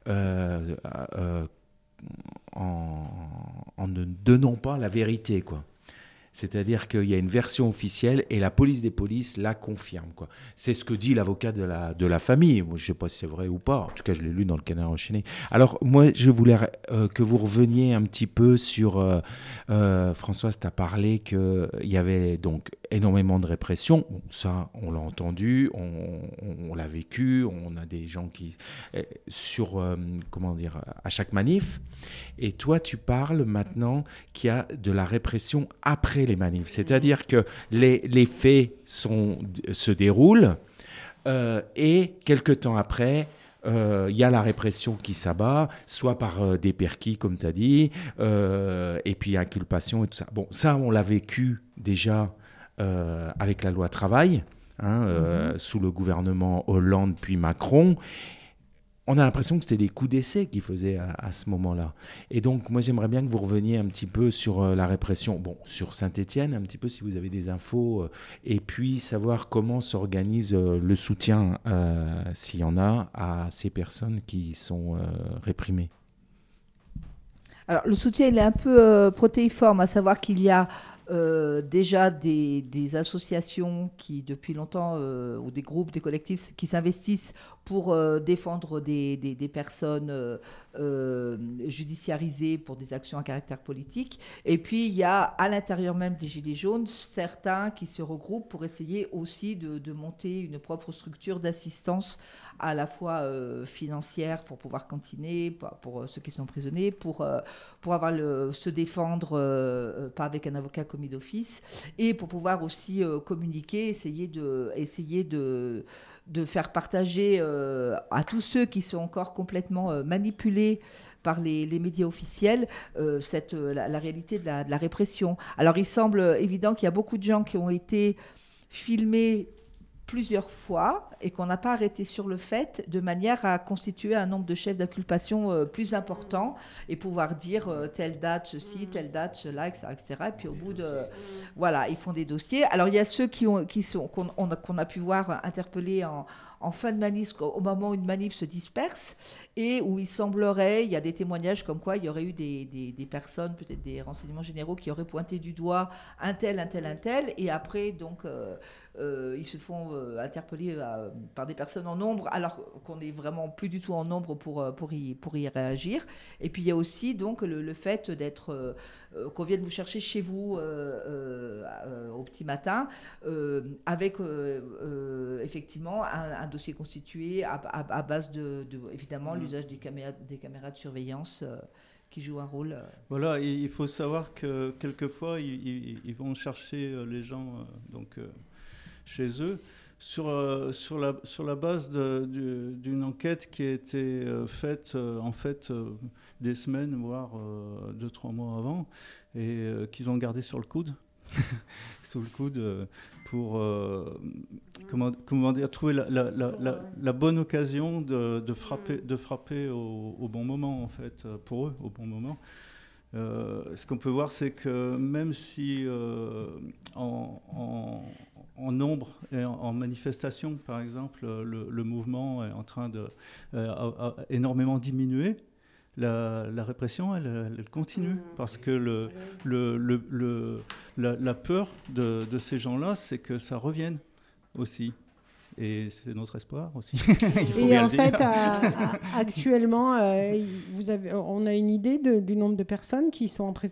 euh, euh, en, en ne donnant pas la vérité, quoi. C'est-à-dire qu'il y a une version officielle et la police des polices la confirme, quoi. C'est ce que dit l'avocat de la, de la famille. Moi, je ne sais pas si c'est vrai ou pas. En tout cas, je l'ai lu dans le Canard enchaîné. Alors, moi, je voulais euh, que vous reveniez un petit peu sur... Euh, euh, Françoise, tu as parlé qu'il y avait donc énormément de répression. Bon, ça, on l'a entendu, on, on, on l'a vécu. On a des gens qui... Euh, sur, euh, comment dire, à chaque manif. Et toi, tu parles maintenant qu'il y a de la répression après les manifs. C'est-à-dire que les, les faits sont, se déroulent euh, et quelques temps après, il euh, y a la répression qui s'abat, soit par euh, des perquis, comme tu as dit, euh, et puis inculpation et tout ça. Bon, ça, on l'a vécu déjà euh, avec la loi travail. hein, euh, mmh. sous le gouvernement Hollande puis Macron. On a l'impression que c'était des coups d'essai qu'ils faisaient à, à ce moment-là. Et donc, moi, j'aimerais bien que vous reveniez un petit peu sur euh, la répression, bon, sur Saint-Étienne, un petit peu si vous avez des infos, euh, et puis savoir comment s'organise euh, le soutien, euh, s'il y en a, à ces personnes qui sont euh, réprimées. Alors, le soutien, il est un peu euh, protéiforme, à savoir qu'il y a Euh, déjà des, des associations qui depuis longtemps euh, ou des groupes, des collectifs qui s'investissent pour euh, défendre des, des, des personnes euh, euh, judiciarisées pour des actions à caractère politique. Et puis il y a à l'intérieur même des Gilets jaunes certains qui se regroupent pour essayer aussi de, de monter une propre structure d'assistance à la fois euh, financière pour pouvoir cantiner, pour, pour euh, ceux qui sont emprisonnés, pour, euh, pour avoir le, se défendre, euh, pas avec un avocat commis d'office, et pour pouvoir aussi euh, communiquer, essayer de, essayer de, de faire partager euh, à tous ceux qui sont encore complètement euh, manipulés par les, les médias officiels, euh, cette, la, la réalité de la, de la répression. Alors il semble évident qu'il y a beaucoup de gens qui ont été filmés plusieurs fois et qu'on n'a pas arrêté sur le fait de manière à constituer un nombre de chefs d'inculpation euh, plus important et pouvoir dire euh, telle date ceci, telle date cela, et cetera, et cetera. Et puis au bout de... Voilà, ils font des dossiers. Alors il y a ceux qui ont, qui sont, qu'on, on a, qu'on a pu voir interpellés en, en fin de manif, au moment où une manif se disperse et où il semblerait, il y a des témoignages comme quoi il y aurait eu des, des, des personnes, peut-être des renseignements généraux qui auraient pointé du doigt un tel, un tel, un tel, et après donc... Euh, Euh, ils se font euh, interpeller euh, par des personnes en nombre alors qu'on n'est vraiment plus du tout en nombre pour, pour, y, pour y réagir. Et puis il y a aussi donc le, le fait d'être, euh, qu'on vienne vous chercher chez vous euh, euh, au petit matin euh, avec euh, euh, effectivement un, un dossier constitué à, à, à base de, de évidemment mmh. l'usage des caméras, des caméras de surveillance euh, qui jouent un rôle. Euh... Voilà, il faut savoir que quelquefois ils, ils, ils vont chercher les gens euh, donc euh, chez eux, sur, euh, sur, la, sur la base de, de, d'une enquête qui a été euh, faite euh, en fait euh, des semaines, voire euh, deux, trois mois avant, et euh, qu'ils ont gardé sur le coude, sous le coude, euh, pour euh, comment, comment dire, trouver la, la, la, la, la bonne occasion de, de frapper, de frapper au, au bon moment, en fait, pour eux, au bon moment. Euh, ce qu'on peut voir, c'est que même si euh, en, en, en nombre et en, en manifestation, par exemple, le, le mouvement est en train de euh, a, a énormément diminuer, la, la répression, elle, elle continue, parce que le, le, le, le, la, la peur de, de ces gens-là, c'est que ça revienne aussi. Et c'est notre espoir aussi. Il faut et bien en le fait, dire. à, à, actuellement, euh, vous avez, on a une idée de, du nombre de personnes qui sont en prison ?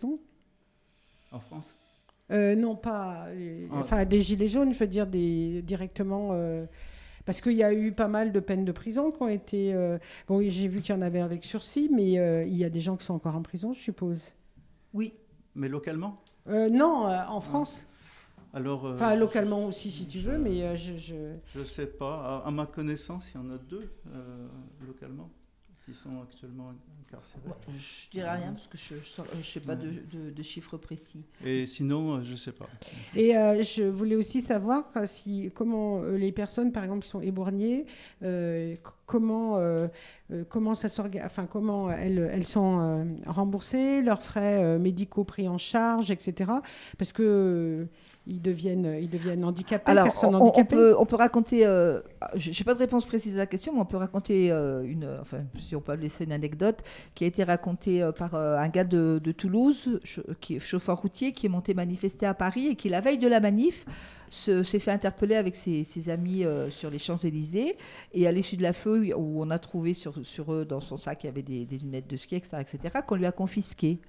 En France ? euh, Non, pas. Les, ah. Enfin, des gilets jaunes, je veux dire, des, directement. Euh, parce qu'il y a eu pas mal de peines de prison qui ont été. Euh, bon, j'ai vu qu'il y en avait avec sursis, mais euh, il y a des gens qui sont encore en prison, je suppose. Oui. Mais localement ? euh, Non, euh, en France. Ah. Alors, euh, enfin, localement aussi, si tu veux, mais euh, je... Je ne sais pas. À, à ma connaissance, il y en a deux, euh, localement, qui sont actuellement incarcérés. Ouais, je ne dirais rien, parce que je ne sais pas de, de, de chiffres précis. Et sinon, je ne sais pas. Et euh, je voulais aussi savoir si, comment euh, les personnes, par exemple, sont éborgnées, euh, comment, euh, euh, comment, ça enfin, comment elles, elles sont euh, remboursées, leurs frais euh, médicaux pris en charge, et cetera. Parce que... Euh, Ils deviennent, ils deviennent handicapés, Alors, personnes on, handicapées. On peut, on peut raconter, euh, je n'ai pas de réponse précise à la question, mais on peut raconter, euh, une, enfin, si on peut laisser une anecdote, qui a été racontée euh, par euh, un gars de, de Toulouse, ch- qui est chauffeur routier, qui est monté manifester à Paris et qui, la veille de la manif, se, s'est fait interpeller avec ses, ses amis euh, sur les Champs-Élysées. Et à l'issue de la feuille, où on a trouvé sur, sur eux, dans son sac, il y avait des, des lunettes de ski, et cetera, et cetera, qu'on lui a confisquées.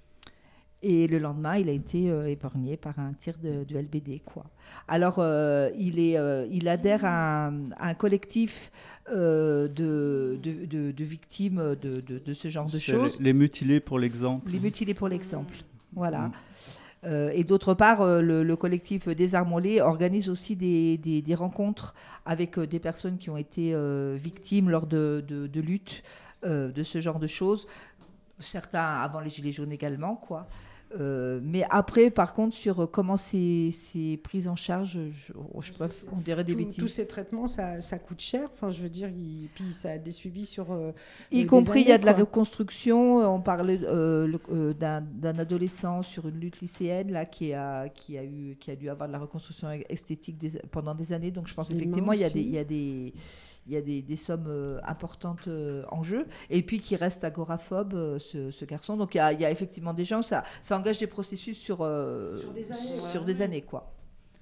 Et le lendemain, il a été euh, épargné par un tir de, de L B D, quoi. Alors, euh, il, est, euh, il adhère à un, à un collectif euh, de, de, de, de victimes de, de, de ce genre de C'est choses. Les, les mutilés pour l'exemple. Les mutilés pour l'exemple, voilà. Mmh. Euh, et d'autre part, euh, le, le collectif Désarmons-les organise aussi des, des, des rencontres avec euh, des personnes qui ont été euh, victimes lors de, de, de luttes, euh, de ce genre de choses. Certains avant les Gilets jaunes également, quoi. Euh, mais après, par contre, sur comment c'est, c'est pris en charge, je, je peux, on dirait des Tout, bêtises. Tous ces traitements, ça, ça coûte cher. Enfin, je veux dire, il, puis ça a des suivis sur. Euh, y compris, il y a de la reconstruction. On parlait euh, le, euh, d'un, d'un adolescent sur une lutte lycéenne là, qui, a, qui, a eu, qui a dû avoir de la reconstruction esthétique des, pendant des années. Donc, je pense effectivement, il y a des. Il y a des Il y a des, des sommes euh, importantes euh, en jeu, et puis qui reste agoraphobe, euh, ce, ce garçon. Donc il y, y a effectivement des gens, ça, ça engage des processus sur, euh, sur des années, sur ouais. des années quoi.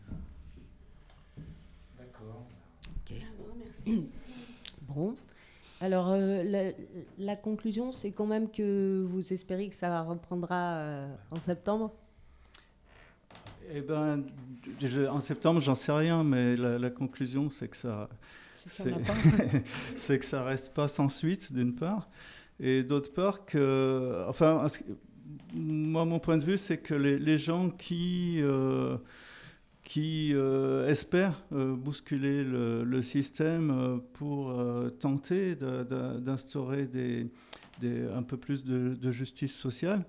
D'accord. Okay. Merci. Bon, alors euh, la, la conclusion, c'est quand même que vous espérez que ça reprendra euh, en septembre. Eh ben, je, en septembre, j'en sais rien, mais la, la conclusion, c'est que ça. C'est, c'est que ça reste pas sans suite, d'une part, et d'autre part que, enfin, moi mon point de vue, c'est que les, les gens qui euh, qui euh, espèrent euh, bousculer le, le système euh, pour euh, tenter de, de, d'instaurer des, des, un peu plus de, de justice sociale,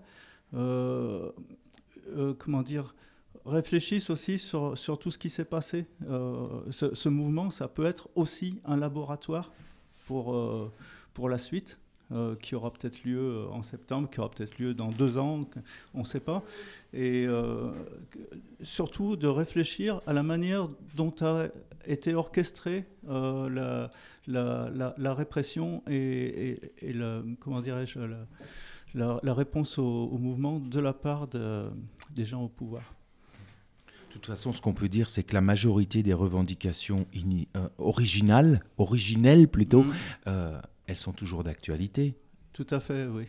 euh, euh, comment dire, réfléchissent aussi sur, sur tout ce qui s'est passé. Euh, ce, ce mouvement, ça peut être aussi un laboratoire pour, euh, pour la suite, euh, qui aura peut-être lieu en septembre, qui aura peut-être lieu dans deux ans, on ne sait pas. Et euh, surtout de réfléchir à la manière dont a été orchestrée euh, la, la, la, la répression et, et, et la, comment dirais-je, la, la, la réponse au, au mouvement de la part de, des gens au pouvoir. De toute façon, ce qu'on peut dire, c'est que la majorité des revendications ini- euh, originales, originelles plutôt, mmh. euh, elles sont toujours d'actualité. Tout à fait, oui.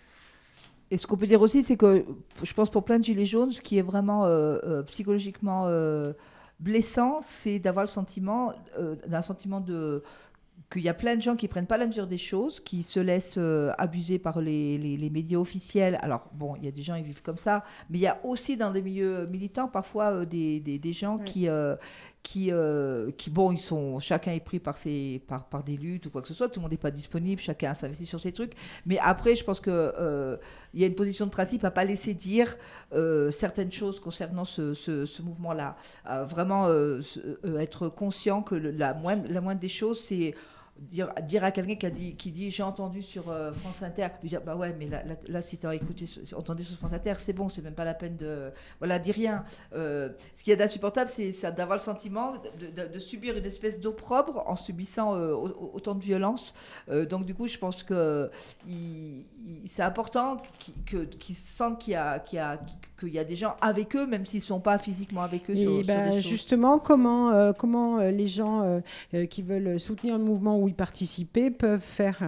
Et ce qu'on peut dire aussi, c'est que je pense pour plein de gilets jaunes, ce qui est vraiment euh, euh, psychologiquement euh, blessant, c'est d'avoir le sentiment, euh, d'un sentiment de... qu'il y a plein de gens qui ne prennent pas la mesure des choses, qui se laissent euh, abuser par les, les, les médias officiels. Alors, bon, il y a des gens qui vivent comme ça, mais il y a aussi dans des milieux militants, parfois, euh, des, des, des gens oui. qui, euh, qui, euh, qui, bon, ils sont, chacun est pris par, ses, par, par des luttes ou quoi que ce soit, tout le monde n'est pas disponible, chacun s'investit sur ses trucs. Mais après, je pense qu'il euh, y a une position de principe à ne pas laisser dire euh, certaines choses concernant ce, ce, ce mouvement-là. Euh, vraiment euh, euh, être conscient que le, la, moindre, la moindre des choses, c'est... Dire, dire à quelqu'un qui, a dit, qui dit j'ai entendu sur euh, France Inter, lui dire bah ouais mais là, là, là si tu as écouté, entendu sur France Inter, c'est bon, c'est même pas la peine de voilà, dis rien. Euh, ce qui est insupportable, c'est, c'est d'avoir le sentiment de, de, de subir une espèce d'opprobre en subissant euh, autant de violence. Euh, donc du coup, je pense que il, il, c'est important qu'ils, que, qu'ils sentent qu'il y a, qu'il y a, qu'il y a des gens avec eux, même s'ils sont pas physiquement avec eux. Et sur, bah, sur des justement, choses. comment euh, comment euh, les gens euh, euh, qui veulent soutenir le mouvement ou y participer peuvent faire?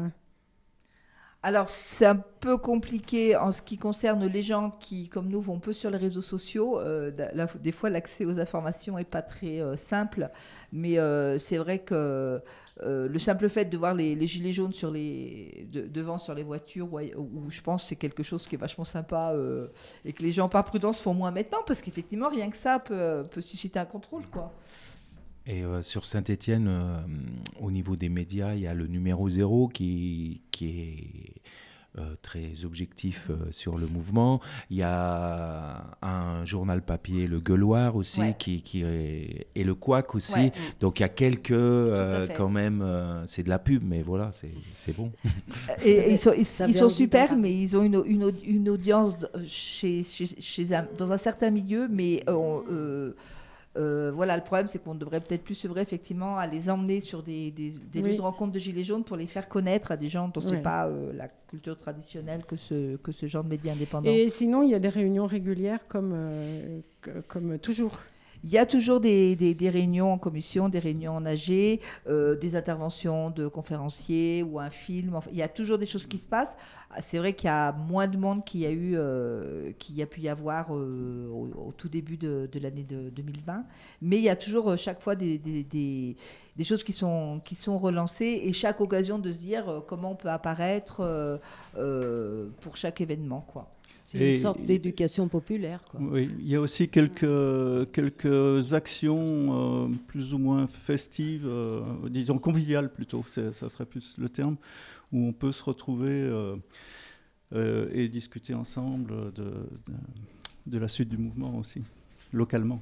Alors, c'est un peu compliqué en ce qui concerne les gens qui, comme nous, vont peu sur les réseaux sociaux. Euh, là, des fois, l'accès aux informations n'est pas très euh, simple. Mais euh, c'est vrai que euh, le simple fait de voir les, les gilets jaunes sur les, de, devant sur les voitures, où, où je pense que c'est quelque chose qui est vachement sympa euh, et que les gens, par prudence, font moins maintenant. Parce qu'effectivement, rien que ça peut, peut susciter un contrôle, quoi. Et euh, sur Saint-Étienne, euh, au niveau des médias, il y a le numéro zéro qui, qui est euh, très objectif euh, sur le mouvement. Il y a un journal papier, le Gueuloir aussi, ouais. qui, qui est, et le Couac aussi. Ouais. Donc il y a quelques, euh, quand même, euh, c'est de la pub, mais voilà, c'est, c'est bon. Et, et ils sont, ils, ils sont super, mais ils ont une, une, une audience chez, chez, chez un, dans un certain milieu, mais... Euh, euh, Euh, voilà, le problème, c'est qu'on devrait peut-être plus œuvrer effectivement à les emmener sur des, des, des oui. lieux de rencontre de gilets jaunes pour les faire connaître à des gens dont ouais. c'est pas euh, la culture traditionnelle que ce, que ce genre de médias indépendants. Et sinon, il y a des réunions régulières comme, euh, comme toujours. Il y a toujours des, des, des réunions en commission, des réunions en A G, euh, des interventions de conférenciers ou un film. Enfin, il y a toujours des choses qui se passent. C'est vrai qu'il y a moins de monde qu'il y a, eu, euh, qu'il y a pu y avoir euh, au, au tout début de, de l'année de deux mille vingt. Mais il y a toujours euh, chaque fois des, des, des, des choses qui sont, qui sont relancées et chaque occasion de se dire euh, comment on peut apparaître euh, euh, pour chaque événement, quoi. C'est une et, sorte d'éducation populaire, quoi. Oui, il y a aussi quelques, quelques actions euh, plus ou moins festives, euh, disons conviviales plutôt, c'est, ça serait plus le terme, où on peut se retrouver euh, euh, et discuter ensemble de, de, de la suite du mouvement aussi, localement.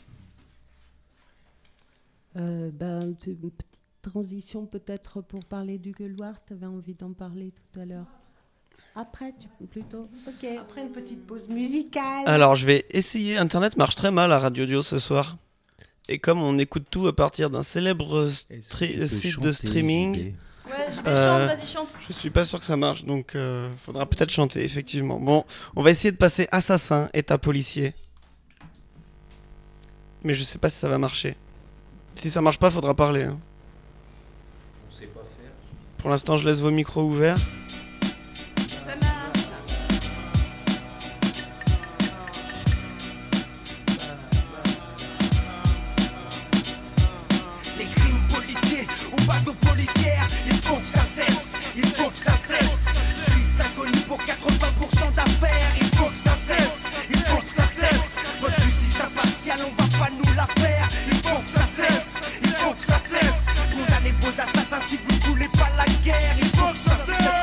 Euh, ben, une petite transition peut-être pour parler du gueuloir. Tu avais envie d'en parler tout à l'heure. Après, tu, plutôt. Ok. Après une petite pause musicale. Alors, je vais essayer. Internet marche très mal à Radio Dio ce soir. Et comme on écoute tout à partir d'un célèbre stri- site de streaming, Ouais, J B, Euh, chante, vas-y, chante. je suis pas sûr que ça marche, donc euh, faudra peut-être chanter, effectivement. Bon, on va essayer de passer Assassin, État policier. Mais je sais pas si ça va marcher. Si ça marche pas, faudra parler. Hein. On sait pas faire. Pour l'instant, je laisse vos micros ouverts. Ça marche. Les crimes policiers ou bateaux policières, il faut que ça cesse, il faut que ça cesse. Suite inconnue pour quatre-vingts pour cent d'affaires, il faut que ça cesse, il faut que ça cesse. Votre justice impartiale, on va pas nous la faire, il faut que ça cesse, il faut que ça cesse. Condamnez vos assassins si vous ne voulez pas la guerre, il faut que ça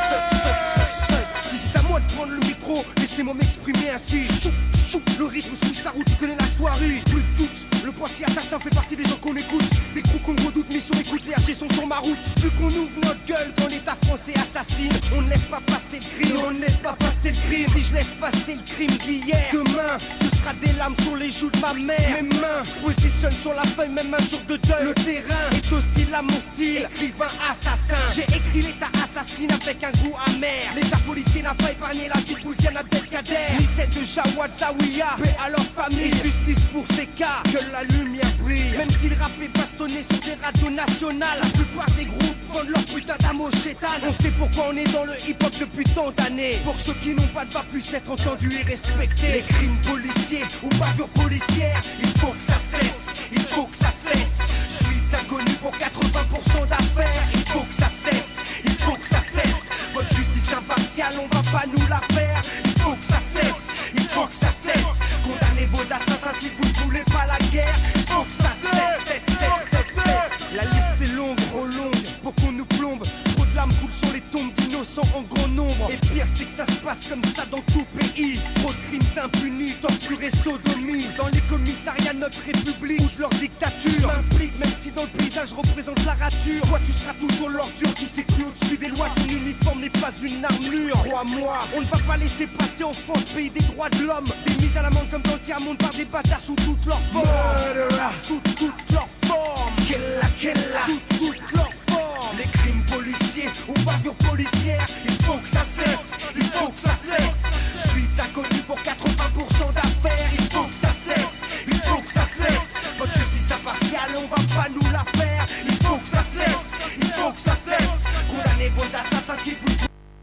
cesse. Si c'est à moi de prendre le micro, laissez-moi m'exprimer ainsi. Chou, chou, le rythme suit la route, tu connais la soirée. Plus de doute, le poissier assassin fait partie des gens qu'on écoute. Des coups qu'on redoute, mais si on écoute, les R G sont sur ma route. Vu qu'on ouvre notre gueule quand l'état français assassine, on ne laisse pas passer le crime, on ne laisse pas passer le crime. Si je laisse passer le crime d'hier, demain, ce sera des larmes sur les joues de ma mère. Mes mains, je positionne sur la feuille, même un jour de deuil. Le terrain est hostile à mon style, écrivain assassin. J'ai écrit l'état assassine avec un goût amer. L'état policier n'a pas épargné la vie de Bouziane Abdelkader, ni celle de Jawad Zawiya. Paix à leur famille, et justice pour ces cas, que la lumière brille. Même si le rap est bastonné sur des radios nationales, la plupart des groupes vendent leur putain d'amour chétane. On sait pourquoi on est dans le hip-hop depuis tant d'années. Pour ceux qui n'ont pas de voix puissent être entendus et respectés. Les crimes policiers ou bavures policières, il faut que ça cesse, il faut que ça cesse. Suite inconnue pour quatre-vingts pour cent d'affaires, il faut que ça cesse, il faut que ça cesse. Votre justice impartiale, on va pas nous la faire, il faut que ça cesse, il faut que ça cesse. Condamnez vos assassins si vous ne voulez pas la guerre, il faut que ça cesse, cesse, cesse, cesse, cesse. La liste est longue, trop longue, pour qu'on nous plombe. Trop de larmes coulent sur les tombes d'innocents en grand nombre. Et pire c'est que ça se passe comme ça dans tout pays. Trop de crimes impunis, torture et sodomie. Dans les commissariats de notre république ou de leur dictature, je m'implique même si dans le paysage représente la rature. Toi tu seras toujours l'ordure qui s'est cru au-dessus des lois. Ton uniforme n'est pas une armure, crois-moi. On ne va pas laisser passer en France, pays des droits de l'homme, des mises à l'amende comme dans le tiers-monde par des bâtards sous toutes leurs formes. Murderer, sous toutes leurs formes. Killa, killa, sous toutes leurs formes. Les crimes policiers ou bavures policières, il faut que ça cesse, il faut que ça cesse. Suite inconnue pour quatre-vingts pour cent d'affaires, il faut que ça cesse, il faut que ça cesse. Votre justice impartiale, on va pas nous la faire, il faut que ça cesse, il faut que ça cesse. Condamnez vos assassins si vous...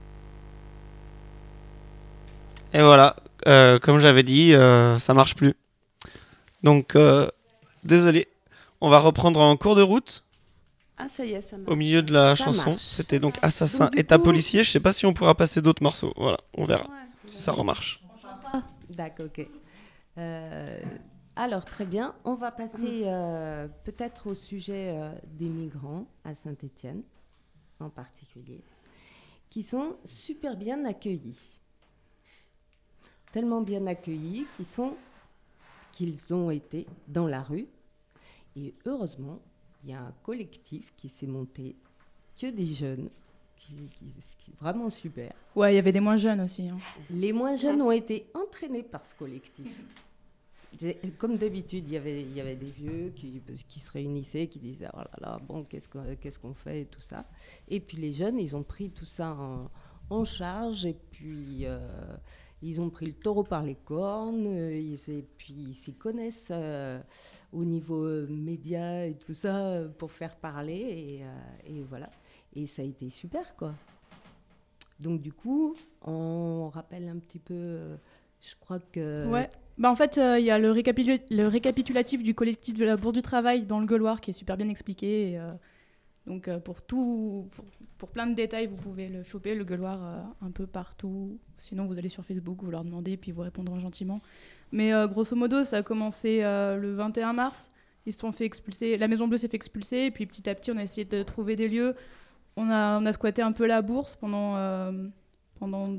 Et voilà, euh, comme j'avais dit, euh, ça marche plus. Donc, euh, désolé, on va reprendre en cours de route. Ah, ça y est, ça marche. Au milieu de la Ça chanson, marche. c'était donc Assassin, Donc, du État coup- policier. Je sais pas si on pourra passer d'autres morceaux. Voilà, on verra Ouais. si ça remarche. D'accord, ok. Euh, alors, très bien. On va passer euh, peut-être au sujet euh, des migrants à Saint-Étienne, en particulier, qui sont super bien accueillis. Tellement bien accueillis qu'ils sont, qu'ils ont été dans la rue. Et heureusement, il y a un collectif qui s'est monté, que des jeunes, qui, qui, ce qui est vraiment super. Ouais, il y avait des moins jeunes aussi. Hein. Les moins jeunes ont été entraînés par ce collectif. C'est- Comme d'habitude, il y avait, il y avait des vieux qui, qui se réunissaient, qui disaient « Oh là là, bon, qu'est-ce qu'on qu'est-ce qu'on fait ?» et tout ça. Et puis les jeunes, ils ont pris tout ça en, en charge et puis euh, ils ont pris le taureau par les cornes euh, ils, et puis ils s'y connaissent euh, au niveau euh, médias et tout ça euh, pour faire parler et, euh, et voilà. Et ça a été super, quoi. Donc du coup, on rappelle un petit peu, euh, je crois que... Ouais. Bah en fait, il euh, y a le, récapitu- le récapitulatif du collectif de la Bourse du Travail dans le Gueuloir qui est super bien expliqué. Et, euh, donc euh, pour tout, pour, pour plein de détails, vous pouvez le choper, le Gueuloir, euh, un peu partout. Sinon, vous allez sur Facebook, vous leur demandez, puis ils vous répondront gentiment. Mais euh, grosso modo, ça a commencé euh, le vingt et un mars. Ils se sont fait expulser, la Maison Bleue s'est fait expulser, et puis petit à petit, on a essayé de trouver des lieux. On a, on a squatté un peu la bourse pendant, euh, pendant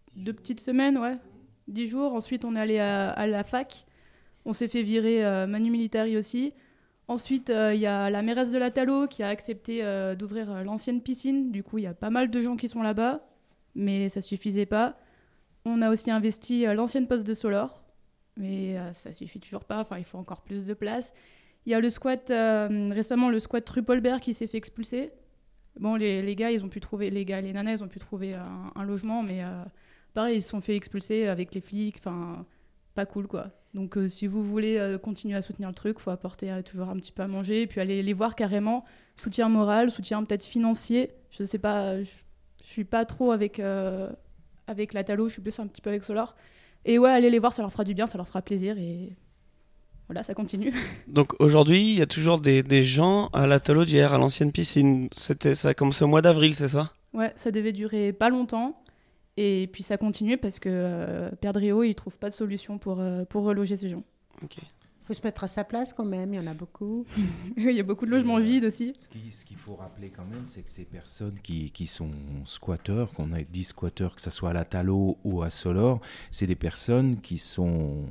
deux petites semaines, ouais. Dix jours. Ensuite, on est allé à, à la fac. On s'est fait virer euh, Manu Militari aussi. Ensuite, il euh, y a la mairesse de la Thalo qui a accepté euh, d'ouvrir euh, l'ancienne piscine. Du coup, il y a pas mal de gens qui sont là-bas, mais ça suffisait pas. On a aussi investi euh, l'ancienne poste de Solor, mais euh, ça suffit toujours pas. Enfin, il faut encore plus de place. Il y a le squat, euh, récemment, le squat rue Paulbert qui s'est fait expulser. Bon, les, les gars, ils ont pu trouver, les gars, les nanas, ils ont pu trouver un, un logement, mais euh, pareil, ils se sont fait expulser avec les flics. Enfin, pas cool, quoi. Donc, euh, si vous voulez euh, continuer à soutenir le truc, il faut apporter euh, toujours un petit peu à manger, et puis aller les voir carrément. Soutien moral, soutien peut-être financier. Je sais pas, je, je suis pas trop avec, euh, avec la Thalo, je suis plus un petit peu avec Solor. Et ouais, aller les voir, ça leur fera du bien, ça leur fera plaisir, et voilà, ça continue. Donc aujourd'hui, il y a toujours des, des gens à la Thalo d'hier, à l'ancienne piscine. C'était, ça a commencé au mois d'avril, c'est ça ? Ouais, ça devait durer pas longtemps. Et puis ça continue parce que euh, Perdrio, il trouve pas de solution pour, euh, pour reloger ces gens. Ok. Faut se mettre à sa place quand même, il y en a beaucoup. Il y a beaucoup de logements Et, euh, vides aussi. Ce, qui, ce qu'il faut rappeler quand même, c'est que ces personnes qui, qui sont squatteurs, qu'on a dit squatteurs, que ce soit à la Thalo ou à Solor, c'est des personnes qui sont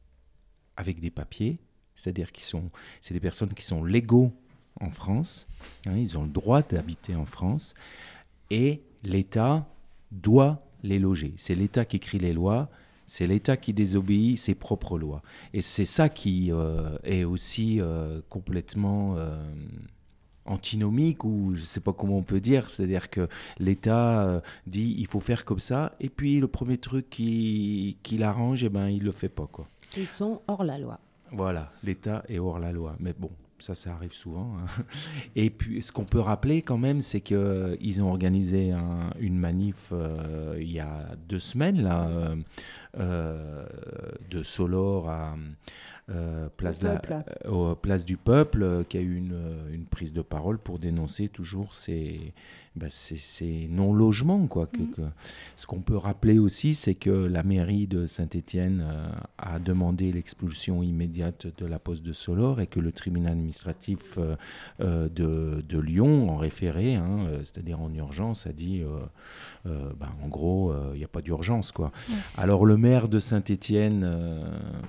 avec des papiers, c'est-à-dire qui sont, c'est des personnes qui sont légaux en France, hein, ils ont le droit d'habiter en France, et l'État doit les loger. C'est l'État qui écrit les lois, c'est l'État qui désobéit ses propres lois. Et c'est ça qui euh, est aussi euh, complètement euh, antinomique, ou je ne sais pas comment on peut dire, c'est-à-dire que l'État euh, dit il faut faire comme ça, et puis le premier truc qui, qui l'arrange, eh ben, il ne le fait pas, quoi. Ils sont hors la loi. Voilà, l'État est hors la loi. Mais bon, ça, ça arrive souvent. Hein. Et puis, ce qu'on peut rappeler quand même, c'est qu'ils ont organisé un, une manif euh, il y a deux semaines, là, euh, euh, de Solor à euh, place, de la, euh, place du Peuple, euh, qui a eu une, une prise de parole pour dénoncer toujours ces, ben, ces, ces non-logements, quoi. Que, mmh. que, ce qu'on peut rappeler aussi, c'est que la mairie de Saint-Étienne euh, a demandé l'expulsion immédiate de la poste de Solor, et que le tribunal administratif euh, euh, de, de Lyon, en référé, hein, euh, c'est-à-dire en urgence, a dit euh, euh, ben, en gros, il euh, n'y a pas d'urgence, quoi. Mmh. Alors le maire de Saint-Étienne euh,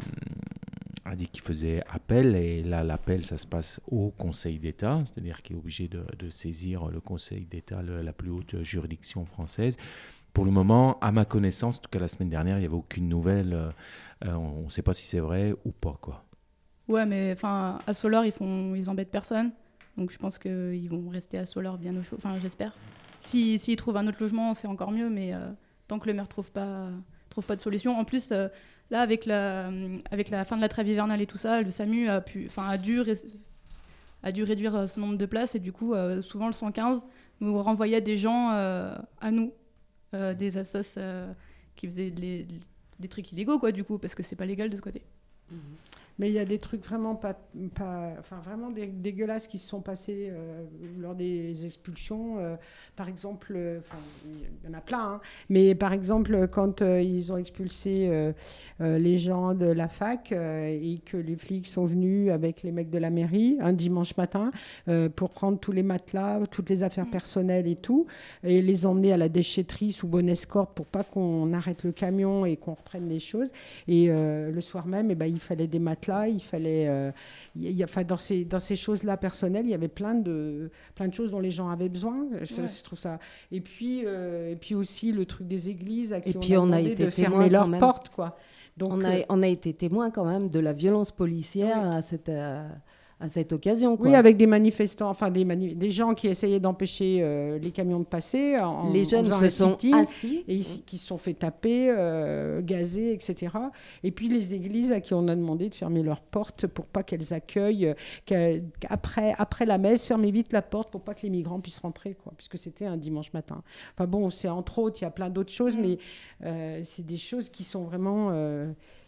a dit qu'il faisait appel, et là l'appel, ça se passe au Conseil d'État, c'est-à-dire qu'il est obligé de, de saisir le Conseil d'État, le, la plus haute juridiction française. Pour le moment, à ma connaissance, en tout cas la semaine dernière, il n'y avait aucune nouvelle, euh, on ne sait pas si c'est vrai ou pas, quoi. Ouais, mais enfin, à Solor, ils font, ils embêtent personne, donc je pense qu'ils vont rester à Solor bien au chaud, enfin j'espère. Si, s'ils trouvent un autre logement, c'est encore mieux, mais euh, tant que le maire ne trouve pas, trouve pas de solution. En plus, euh, là, avec la, avec la fin de la trêve hivernale et tout ça, le SAMU a, pu, a, dû, a dû réduire ce nombre de places, et du coup, euh, souvent le cent quinze nous renvoyait des gens euh, à nous, euh, des assos euh, qui faisaient des, des trucs illégaux, quoi, du coup, parce que c'est pas légal de squatter. Mmh. Mais il y a des trucs vraiment pas, pas enfin vraiment dé, dégueulasses qui se sont passés euh, lors des expulsions. Euh, par exemple, euh, enfin il y en a plein, hein, mais par exemple quand euh, ils ont expulsé euh, euh, les gens de la fac euh, et que les flics sont venus avec les mecs de la mairie un dimanche matin euh, pour prendre tous les matelas, toutes les affaires personnelles et tout, et les emmener à la déchetterie sous bonne escorte pour pas qu'on arrête le camion et qu'on reprenne les choses. Et euh, le soir même, eh ben, il fallait des matelas. Là, il fallait, euh, y, y, enfin, dans ces, dans ces choses-là personnelles, il y avait plein de, plein de choses dont les gens avaient besoin. Je, ouais. je trouve ça. Et puis, euh, et puis aussi le truc des églises à qui et on puis a on a été de fermer leurs portes, quoi. Donc, on, a, euh, on a été témoin quand même de la violence policière oui. à cette. Euh, à cette occasion, quoi. Oui, avec des manifestants, enfin des, mani- des gens qui essayaient d'empêcher euh, les camions de passer. En, les jeunes en se sont assis. Et ils, qui se sont fait taper, euh, gazer, et cetera. Et puis les églises à qui on a demandé de fermer leurs portes pour pas qu'elles accueillent, qu'après après la messe, fermez vite la porte pour pas que les migrants puissent rentrer, quoi, puisque c'était un dimanche matin. Enfin bon, c'est entre autres, il y a plein d'autres choses, mmh. mais euh, c'est des choses qui sont vraiment... Euh,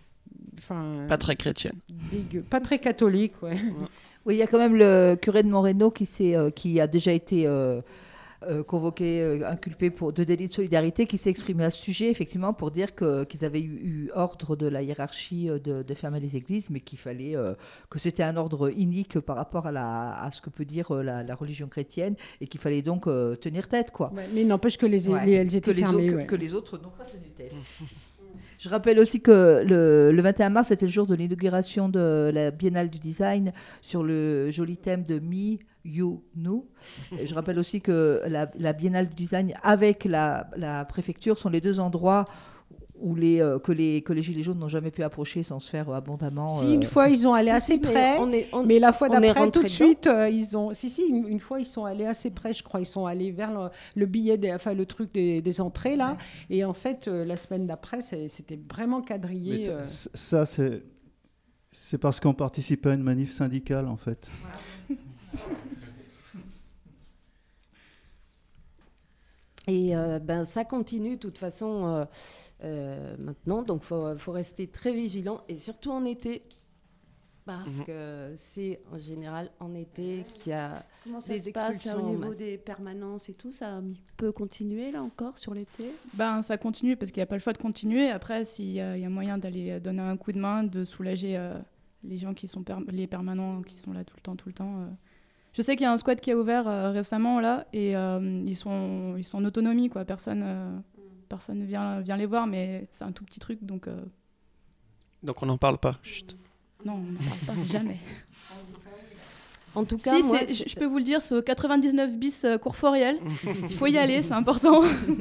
Enfin, pas très chrétienne. Dégueu. Pas très catholique, ouais. Oui, il y a quand même le curé de Moreno qui, s'est, euh, qui a déjà été euh, euh, convoqué, euh, inculpé pour, de délit de solidarité, qui s'est exprimé à ce sujet, effectivement, pour dire que, qu'ils avaient eu, eu ordre de la hiérarchie de, de fermer les églises, mais qu'il fallait, euh, que c'était un ordre inique par rapport à, la, à ce que peut dire euh, la, la religion chrétienne, et qu'il fallait donc euh, tenir tête, quoi. Ouais, mais n'empêche que les, Ouais. les, elles étaient que les, fermées. autres, ouais. que, que les autres n'ont pas tenu tête. Je rappelle aussi que le, le vingt et un mars, c'était le jour de l'inauguration de la Biennale du Design sur le joli thème de Me, You, Nous. Et je rappelle aussi que la, la Biennale du Design avec la, la préfecture sont les deux endroits où les, euh, que, les, que les Gilets jaunes n'ont jamais pu approcher sans se faire abondamment... Si, euh, une fois, ils ont allé Si, assez si, mais près, on est- on- mais la fois on est d'après, rentré tout de dedans. suite, euh, ils ont... Si, si, une, une fois, ils sont allés assez près, je crois. Ils sont allés vers le, le billet, des, enfin, le truc des, des entrées, là. Et en fait, euh, la semaine d'après, c'est- c'était vraiment Mais quadrillé. ça, euh. c- ça, c'est, c'est parce qu'on participait à une manif syndicale, en fait. Et euh, ben, ça continue de toute façon euh, euh, maintenant, donc il faut, faut rester très vigilant, et surtout en été, parce Mhm. que c'est en général en été qu'il y a Comment ça des se passe là, expulsions au en niveau masse. des permanences et tout? Ça peut continuer là encore sur l'été? Ben, ça continue parce qu'il n'y a pas le choix de continuer. Après, s'il y a, il y a moyen d'aller donner un coup de main, de soulager euh, les gens qui sont per- les permanents qui sont là tout le temps, tout le temps. euh. Je sais qu'il y a un squat qui a ouvert euh, récemment là et euh, ils sont ils sont en autonomie quoi. Personne euh, personne ne vient vient les voir, mais c'est un tout petit truc donc. euh, Donc on n'en parle pas. Chut. Non, on n'en parle pas jamais. En tout cas, si, moi, c'est- c'est- je je peux vous le dire, c'est au quatre-vingt-dix-neuf bis euh, cours Foriel. Il faut y aller, c'est important.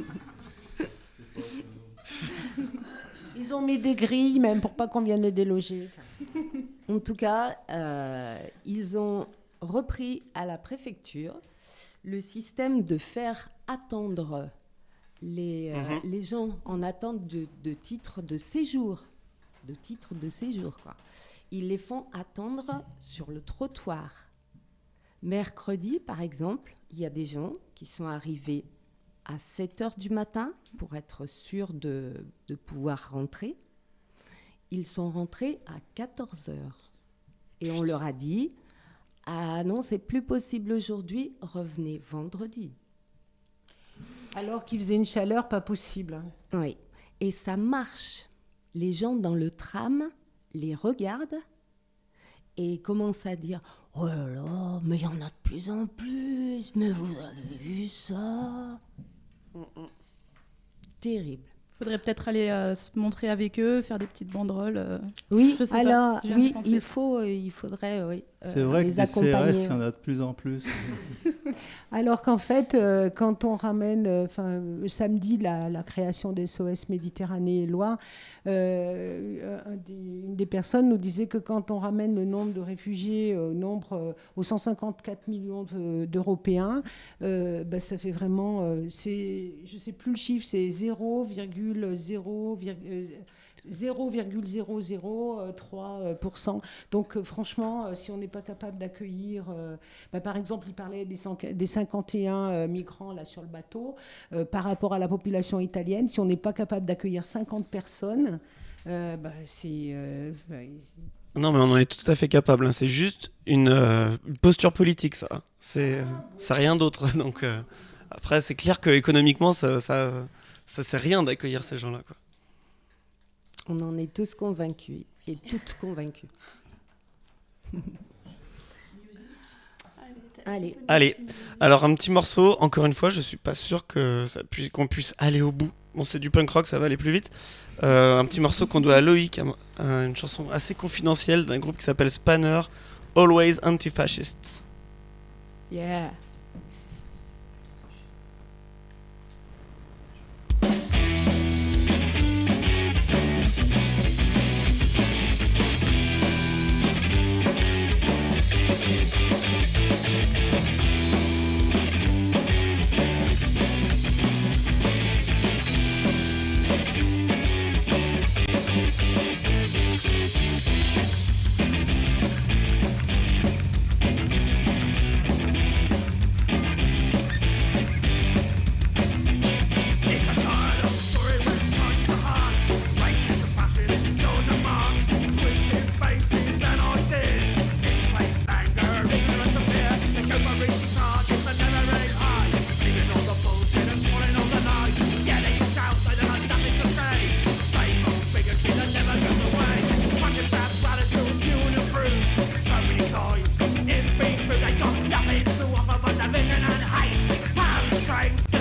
Ils ont mis des grilles, même, pour pas qu'on vienne les déloger. En tout cas, euh, ils ont repris à la préfecture le système de faire attendre les, euh, Mhm. les gens en attente de, de titres de séjour. De titres de séjour, quoi. Ils les font attendre sur le trottoir. Mercredi, par exemple, il y a des gens qui sont arrivés à sept heures du matin pour être sûrs de, de pouvoir rentrer. Ils sont rentrés à quatorze heures. Et on leur a dit « Ah non, c'est plus possible aujourd'hui, revenez vendredi. » Alors qu'il faisait une chaleur pas possible. Oui, et ça marche. Les gens dans le tram les regardent et commencent à dire « Oh là là, mais il y en a de plus en plus, mais vous avez vu ça ?» Terrible. Faudrait peut-être aller euh, se montrer avec eux, faire des petites banderoles. euh, Oui, je sais pas, alors, je viens d'y oui, penser. il, faut, euh, il faudrait oui, euh, C'est vrai les que des C R S, accompagner. il y en a de plus en plus. Alors qu'en fait, euh, quand on ramène, euh, enfin, euh, samedi, la, la création des S O S Méditerranée et Loire, euh, un des- une des personnes nous disait que quand on ramène le nombre de réfugiés au nombre, euh, aux cent cinquante-quatre millions de- d'Européens, euh, ben, ça fait vraiment, euh, c'est, je ne sais plus le chiffre, c'est zéro virgule zéro zéro virgule zéro zéro trois pour cent. Donc euh, franchement, euh, si on n'est pas capable d'accueillir, euh, bah, par exemple, il parlait des, cent- des cinquante et un euh, migrants là sur le bateau, euh, par rapport à la population italienne, si on n'est pas capable d'accueillir cinquante personnes, euh, bah, c'est... euh, bah, Non, mais on en est tout à fait capable. hein. C'est juste une, euh, une posture politique, ça. C'est, euh, c'est rien d'autre. Donc euh, après, c'est clair que économiquement, ça, ça, ça sert rien d'accueillir ces gens-là, quoi. On en est tous convaincus et toutes convaincues. Allez. Allez, alors un petit morceau. Encore une fois, je suis pas sûr que ça puisse, qu'on puisse aller au bout. Bon, c'est du punk rock, ça va aller plus vite. Euh, un petit morceau qu'on doit à Loïc, un- un- une chanson assez confidentielle d'un groupe qui s'appelle Spanner, Always Anti-Fascist. Yeah.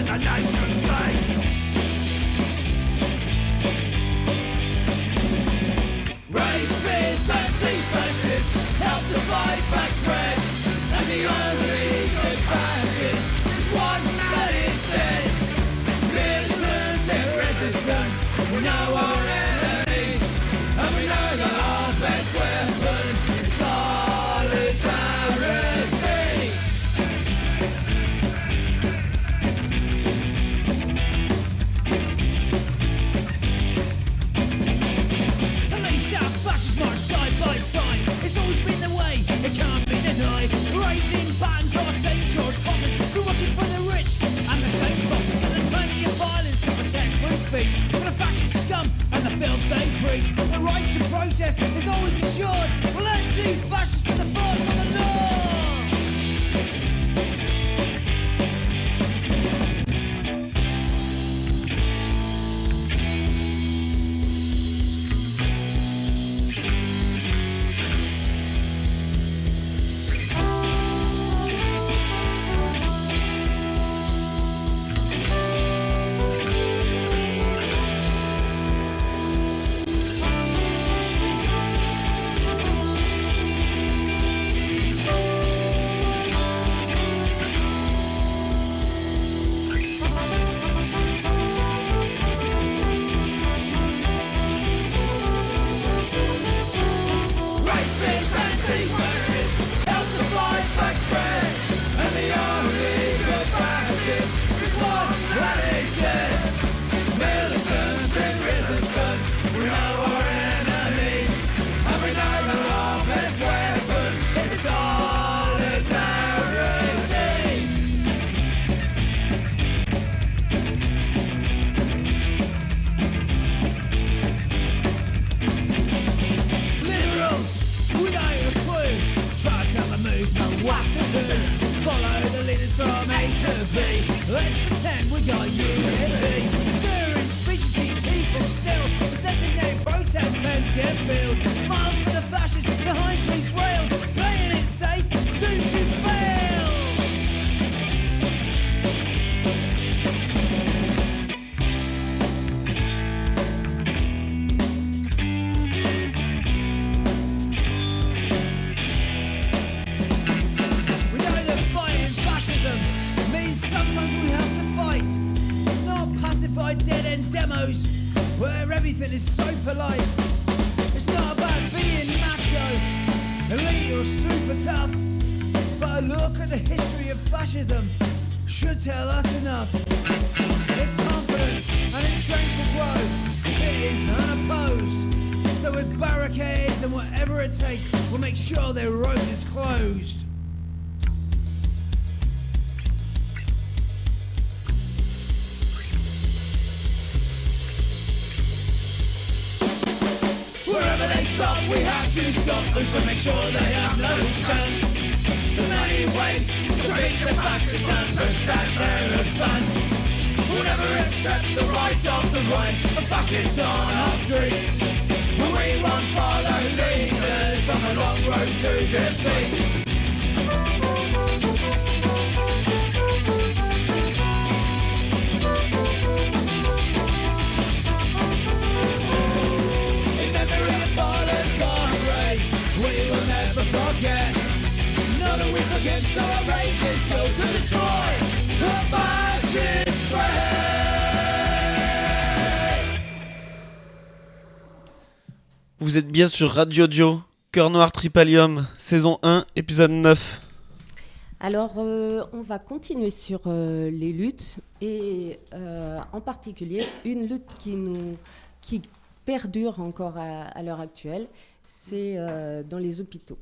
as a nation state. Raise fist, anti-fascists, help the fight back spread. And the only good fascist is one that is dead. Militants and resistance, we know our enemies, and we know that our best weapon is solidarity. Police out fascists march side by side. It's always been the way, it can't be denied. Raising bands or Saint George crosses, we're working for the rich and the same bosses. And there's plenty of violence to protect free speech for the fascist scum and the filth they preach. The right to protest is always ensured. Well, anti-fascists for the force of the law. Vous êtes bien sur Radio Dio, Cœur Noir Tripalium, saison un, épisode neuf. Alors, euh, on va continuer sur euh, les luttes et euh, en particulier une lutte qui, nous, qui perdure encore à, à l'heure actuelle, c'est euh, dans les hôpitaux.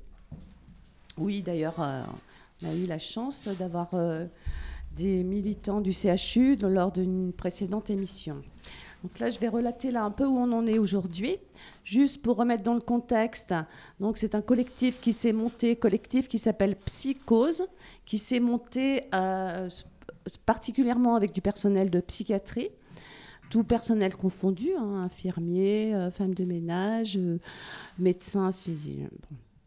Oui, d'ailleurs, euh, on a eu la chance d'avoir euh, des militants du C H U lors d'une précédente émission. Donc là, je vais relater là un peu où on en est aujourd'hui, juste pour remettre dans le contexte. Donc c'est un collectif qui s'est monté, collectif qui s'appelle Psychose, qui s'est monté euh, particulièrement avec du personnel de psychiatrie, tout personnel confondu, hein, infirmiers, euh, femmes de ménage, euh, médecins, si, bon,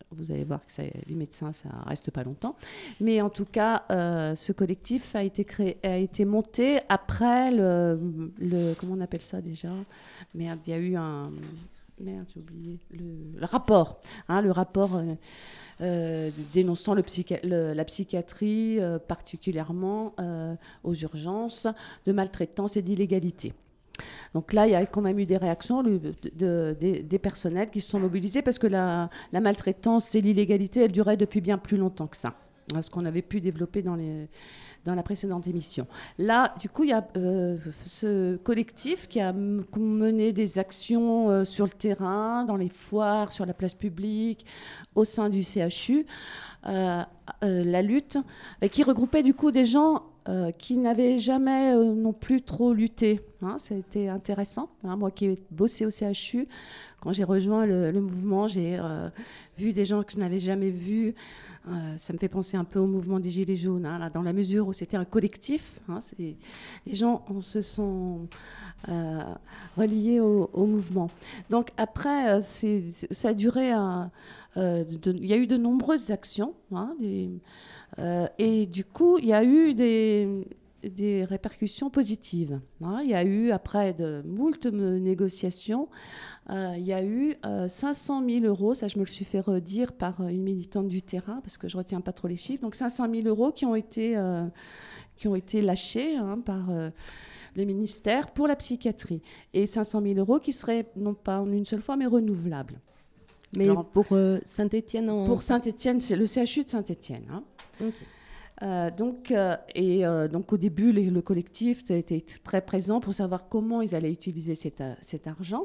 vous allez voir que ça, les médecins, ça reste pas longtemps. Mais en tout cas, euh, ce collectif a été créé, a été monté après le, le comment on appelle ça déjà ? Merde, il y a eu un merde, j'ai oublié le, le rapport, hein, le rapport euh, euh, dénonçant le psychi- le, la psychiatrie, euh, particulièrement euh, aux urgences, de maltraitance et d'illégalité. Donc là, il y a quand même eu des réactions de, de, de, des, des personnels qui se sont mobilisés parce que la, la maltraitance et l'illégalité, elles duraient depuis bien plus longtemps que ça, hein, ce qu'on avait pu développer dans, les, dans la précédente émission. Là, du coup, il y a euh, ce collectif qui a m- mené des actions euh, sur le terrain, dans les foires, sur la place publique, au sein du C H U, euh, euh, la lutte, et qui regroupait du coup des gens Euh, qui n'avaient jamais euh, non plus trop lutté. Hein, c'était intéressant. Hein, moi qui ai bossé au C H U, quand j'ai rejoint le, le mouvement, j'ai euh, vu des gens que je n'avais jamais vus. Euh, ça me fait penser un peu au mouvement des Gilets jaunes, hein, là, dans la mesure où c'était un collectif. Hein, c'est, les gens on se sont euh, reliés au, au mouvement. Donc après, euh, c'est, ça a duré... Un, euh, de, il y a eu de nombreuses actions, hein, des... Euh, et du coup, il y a eu des, des répercussions positives. Hein. Il y a eu, après de moult négociations, euh, il y a eu euh, cinq cent mille euros, ça je me le suis fait redire par une militante du terrain, parce que je ne retiens pas trop les chiffres, donc cinq cent mille euros qui ont été, euh, qui ont été lâchés hein, par... Euh, le ministère pour la psychiatrie. Et cinq cent mille euros qui seraient, non pas en une seule fois, mais renouvelables. Mais alors, pour euh, Saint-Étienne en... Pour Saint-Étienne, c'est le C H U de Saint-Étienne. Hein. Okay. Euh, donc, euh, et euh, donc, au début, les, le collectif était très présent pour savoir comment ils allaient utiliser cet, cet argent.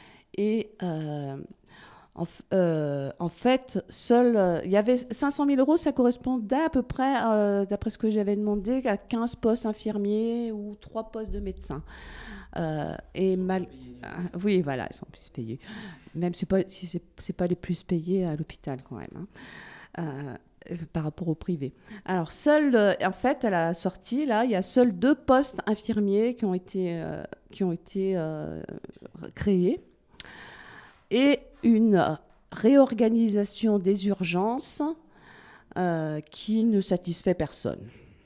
Et euh, en, euh, en fait, seul, euh, il y avait cinq cent mille euros, ça correspondait à peu près, euh, d'après ce que j'avais demandé, à quinze postes infirmiers ou trois postes de médecins. Euh, et mal... euh, oui, voilà, ils sont plus payés. Même si, pas, si c'est, c'est pas les plus payés à l'hôpital quand même. Hein. Euh, par rapport au privé. Alors, seul, euh, en fait, à la sortie, là, il y a seuls deux postes infirmiers qui ont été, euh, qui ont été euh, créés et une réorganisation des urgences euh, qui ne satisfait personne.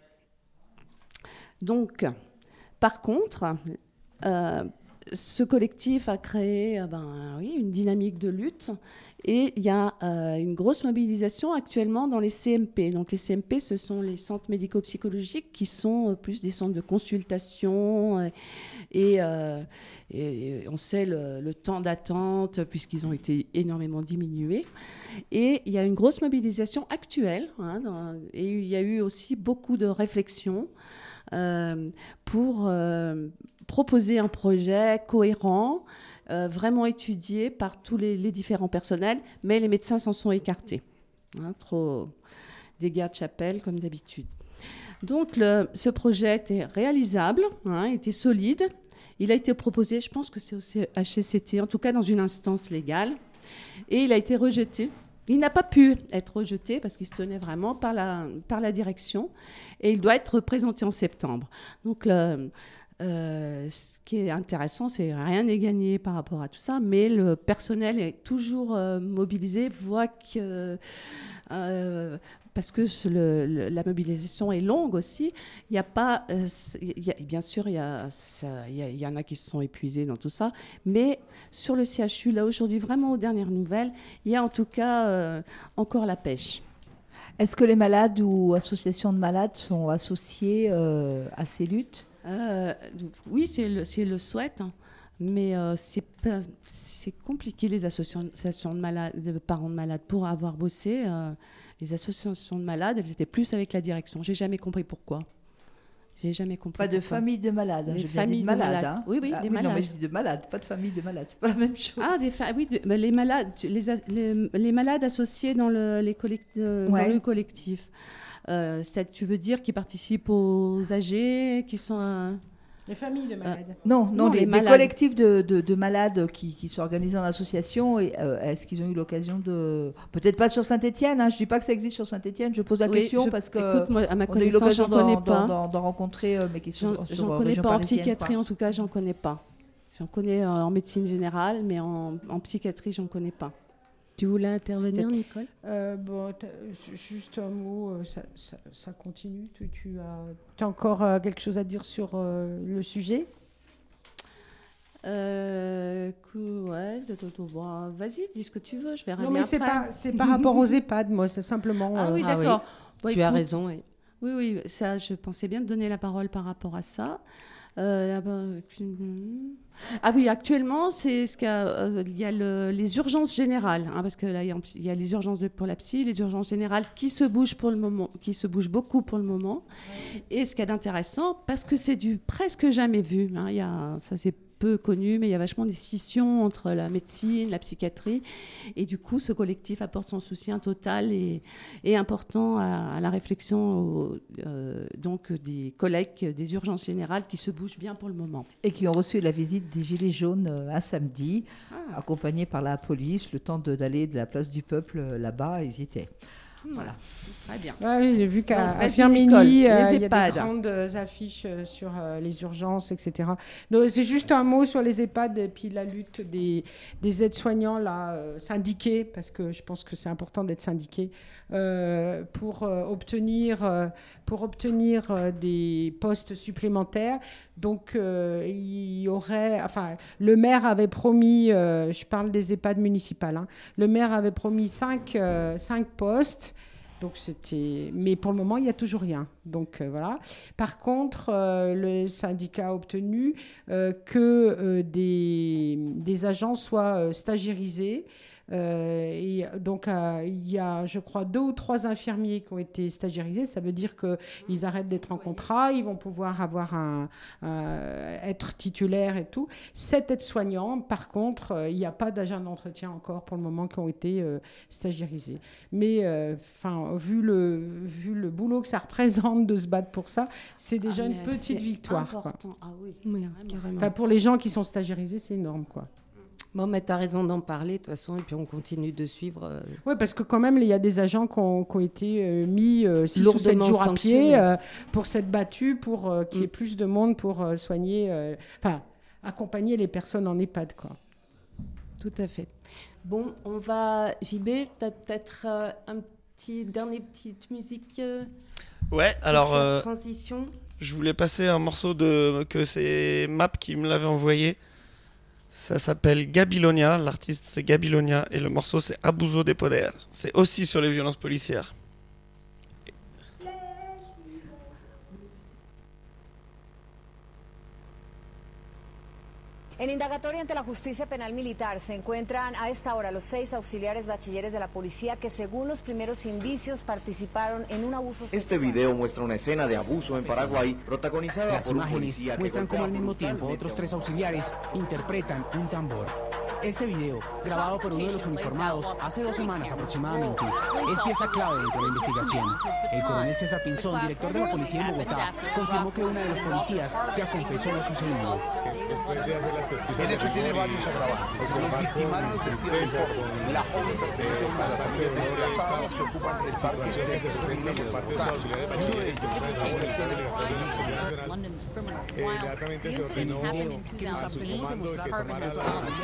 Donc, par contre, euh, ce collectif a créé euh, ben, oui, une dynamique de lutte et il y a euh, une grosse mobilisation actuellement dans les C M P. Donc les C M P, ce sont les centres médico-psychologiques qui sont euh, plus des centres de consultation euh, et, euh, et, et on sait le, le temps d'attente puisqu'ils ont été énormément diminués. Et il y a une grosse mobilisation actuelle hein, dans, et il y a eu aussi beaucoup de réflexions Euh, pour euh, proposer un projet cohérent, euh, vraiment étudié par tous les, les différents personnels, mais les médecins s'en sont écartés. Hein, trop des gardes-chapelles, comme d'habitude. Donc, le, ce projet était réalisable, hein, était solide. Il a été proposé, je pense que c'est au H C C T, en tout cas dans une instance légale, et il a été rejeté. Il n'a pas pu être rejeté parce qu'il se tenait vraiment par la, par la direction et il doit être présenté en septembre. Donc, le, euh, ce qui est intéressant, c'est rien n'est gagné par rapport à tout ça, mais le personnel est toujours euh, mobilisé, voit que... Euh, parce que le, le, la mobilisation est longue aussi. Il y a pas, euh, y a, bien sûr, il y, a, ça, y, a, y en a qui se sont épuisés dans tout ça, mais sur le C H U, là aujourd'hui, vraiment aux dernières nouvelles, il y a en tout cas euh, encore la pêche. Est-ce que les malades ou associations de malades sont associés euh, à ces luttes ? euh, Oui, c'est le, c'est le souhait, hein, mais euh, c'est, pas, c'est compliqué les associations de, malades, de parents de malades pour avoir bossé. Euh, Les associations de malades, elles étaient plus avec la direction. J'ai jamais compris pourquoi. J'ai jamais compris. Pas de pourquoi. famille de malades. Des J'ai familles dit de malades. de malades. Hein. Oui, oui, ah, des oui, malades. Non, mais je dis de malades, pas de famille de malades. C'est pas la même chose. Ah, des fa- oui, de, mais les malades, les, les, les malades associés dans le, les collect, euh, ouais. dans le collectif. Euh, tu veux dire qu'ils participent aux A G, qui sont euh, les familles de malades. Euh, non, non, non, les, les les malades. collectifs de, de, de malades qui, qui s'organisent en association. Et, euh, est-ce qu'ils ont eu l'occasion de... Peut-être pas sur Saint-Étienne, hein, je ne dis pas que ça existe sur Saint-Étienne, je pose la oui, question je, parce que écoute, moi, à ma on a eu l'occasion j'en connais d'en, pas. d'en, d'en rencontrer, euh, mais qui sont j'en, sur j'en euh, connais région pas en parisienne, psychiatrie, quoi. en tout cas, j'en connais pas. J'en connais euh, en médecine générale, mais en, en psychiatrie, j'en connais pas. Tu voulais intervenir, Peut-être. Nicole euh, bon, juste un mot, euh, ça, ça, ça continue. Tu, tu as, as encore euh, quelque chose à dire sur euh, le sujet? Euh, ouais, de, de, de, bon, vas-y, dis ce que tu veux, je verrai Non, bien mais c'est, après. pas, c'est par rapport aux EHPAD, moi, c'est simplement... Ah euh, oui, Ah d'accord. oui. Bon, Tu écoute, as raison, oui. Oui, oui, ça, je pensais bien te donner la parole par rapport à ça. Euh, là-bas, ah oui, actuellement, c'est ce qu'il y a, euh, il y a le, les urgences générales, hein, parce que là, il y a, il y a les urgences de, pour la psy, les urgences générales qui se bougent pour le moment, qui se bougent beaucoup pour le moment. Et ce qu'il y a d'intéressant, parce que c'est du presque jamais vu, hein, il y a, ça c'est peu connu, mais il y a vachement des scissions entre la médecine, la psychiatrie, et du coup, ce collectif apporte son soutien total et, et important à, à la réflexion au, euh, donc des collègues des urgences générales qui se bougent bien pour le moment. Et qui ont reçu la visite des Gilets jaunes euh, un samedi, Ah. accompagnés par la police, le temps de, d'aller de la place du Peuple euh, là-bas, ils y étaient. Voilà, très bien. Ouais, oui, j'ai vu qu'à Donc, à vas-y, Firminy, Nicole, euh, les il y a des EHPAD. grandes euh, affiches euh, sur euh, les urgences, et cetera. Donc, c'est juste un mot sur les EHPAD et puis la lutte des, des aides-soignants là, euh, syndiqués, parce que je pense que c'est important d'être syndiqué, euh, pour, euh, obtenir, euh, pour obtenir euh, des postes supplémentaires. Donc, euh, il y aurait... Enfin, le maire avait promis, euh, je parle des EHPAD municipales, hein, le maire avait promis cinq, euh, cinq postes. Donc c'était, mais pour le moment, il n'y a toujours rien. Donc euh, voilà. Par contre, euh, le syndicat a obtenu euh, que euh, des, des agents soient euh, stagiairisés. Euh, et donc, euh, il y a, je crois, deux ou trois infirmiers qui ont été stagiairisés. Ça veut dire qu'ils arrêtent d'être en contrat, ils vont pouvoir avoir un, un, être titulaires et tout. Sept aides-soignants, par contre, euh, il n'y a pas d'agents d'entretien encore pour le moment qui ont été euh, stagiairisés. Mais, enfin, euh, vu le vu le boulot que ça représente de se battre pour ça, c'est déjà Ah, une mais petite c'est victoire. Quoi. important. Ah oui, Oui, carrément. carrément. Enfin, pour les gens qui sont stagiairisés, c'est énorme, quoi. Bon, mais tu as raison d'en parler, de toute façon, et puis on continue de suivre. Euh... Oui, parce que quand même, il y a des agents qui ont, qui ont été euh, mis euh, six ou sept Lourdement jours à sanctionnés. pied euh, pour s'être battus, pour euh, qu'il y ait Mm. plus de monde pour euh, soigner, euh, enfin, accompagner les personnes en EHPAD, quoi. Tout à fait. Bon, on va... J B, tu as peut-être euh, un petit dernier petite musique euh, Ouais, pour alors faire euh, transition. je voulais passer un morceau de que c'est Map qui me l'avait envoyé. Ça s'appelle Gabilonia, l'artiste c'est Gabilonia et le morceau c'est Abuso de Poder. C'est aussi sur les violences policières. En indagatoria ante la justicia penal militar se encuentran a esta hora los seis auxiliares bachilleres de la policía que, según los primeros indicios, participaron en un abuso sexual. Este video muestra una escena de abuso en Paraguay protagonizada Las por un imágenes policía que muestran cómo al golpea mismo tiempo brutalmente otros a un tres auxiliares interpretan un tambor. Este video, grabado por uno de los uniformados hace dos semanas aproximadamente, es pieza clave dentro de la investigación. El coronel César Pinzón, director de la policía en Bogotá, confirmó que una de los policías ya confesó lo sucedido. El hecho tiene varios agravantes. Los victimarios de cierta forma. La joven pertenece a una de las familias desplazadas que ocupan el parque del tercer milenio de Bogotá. Uno de ellos, la policía de En el video, que nos abstenemos de mostrar por las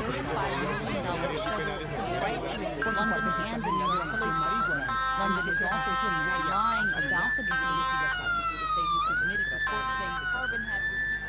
London is also lying about the disease. Prosecutors say he submitted a report saying the carbon had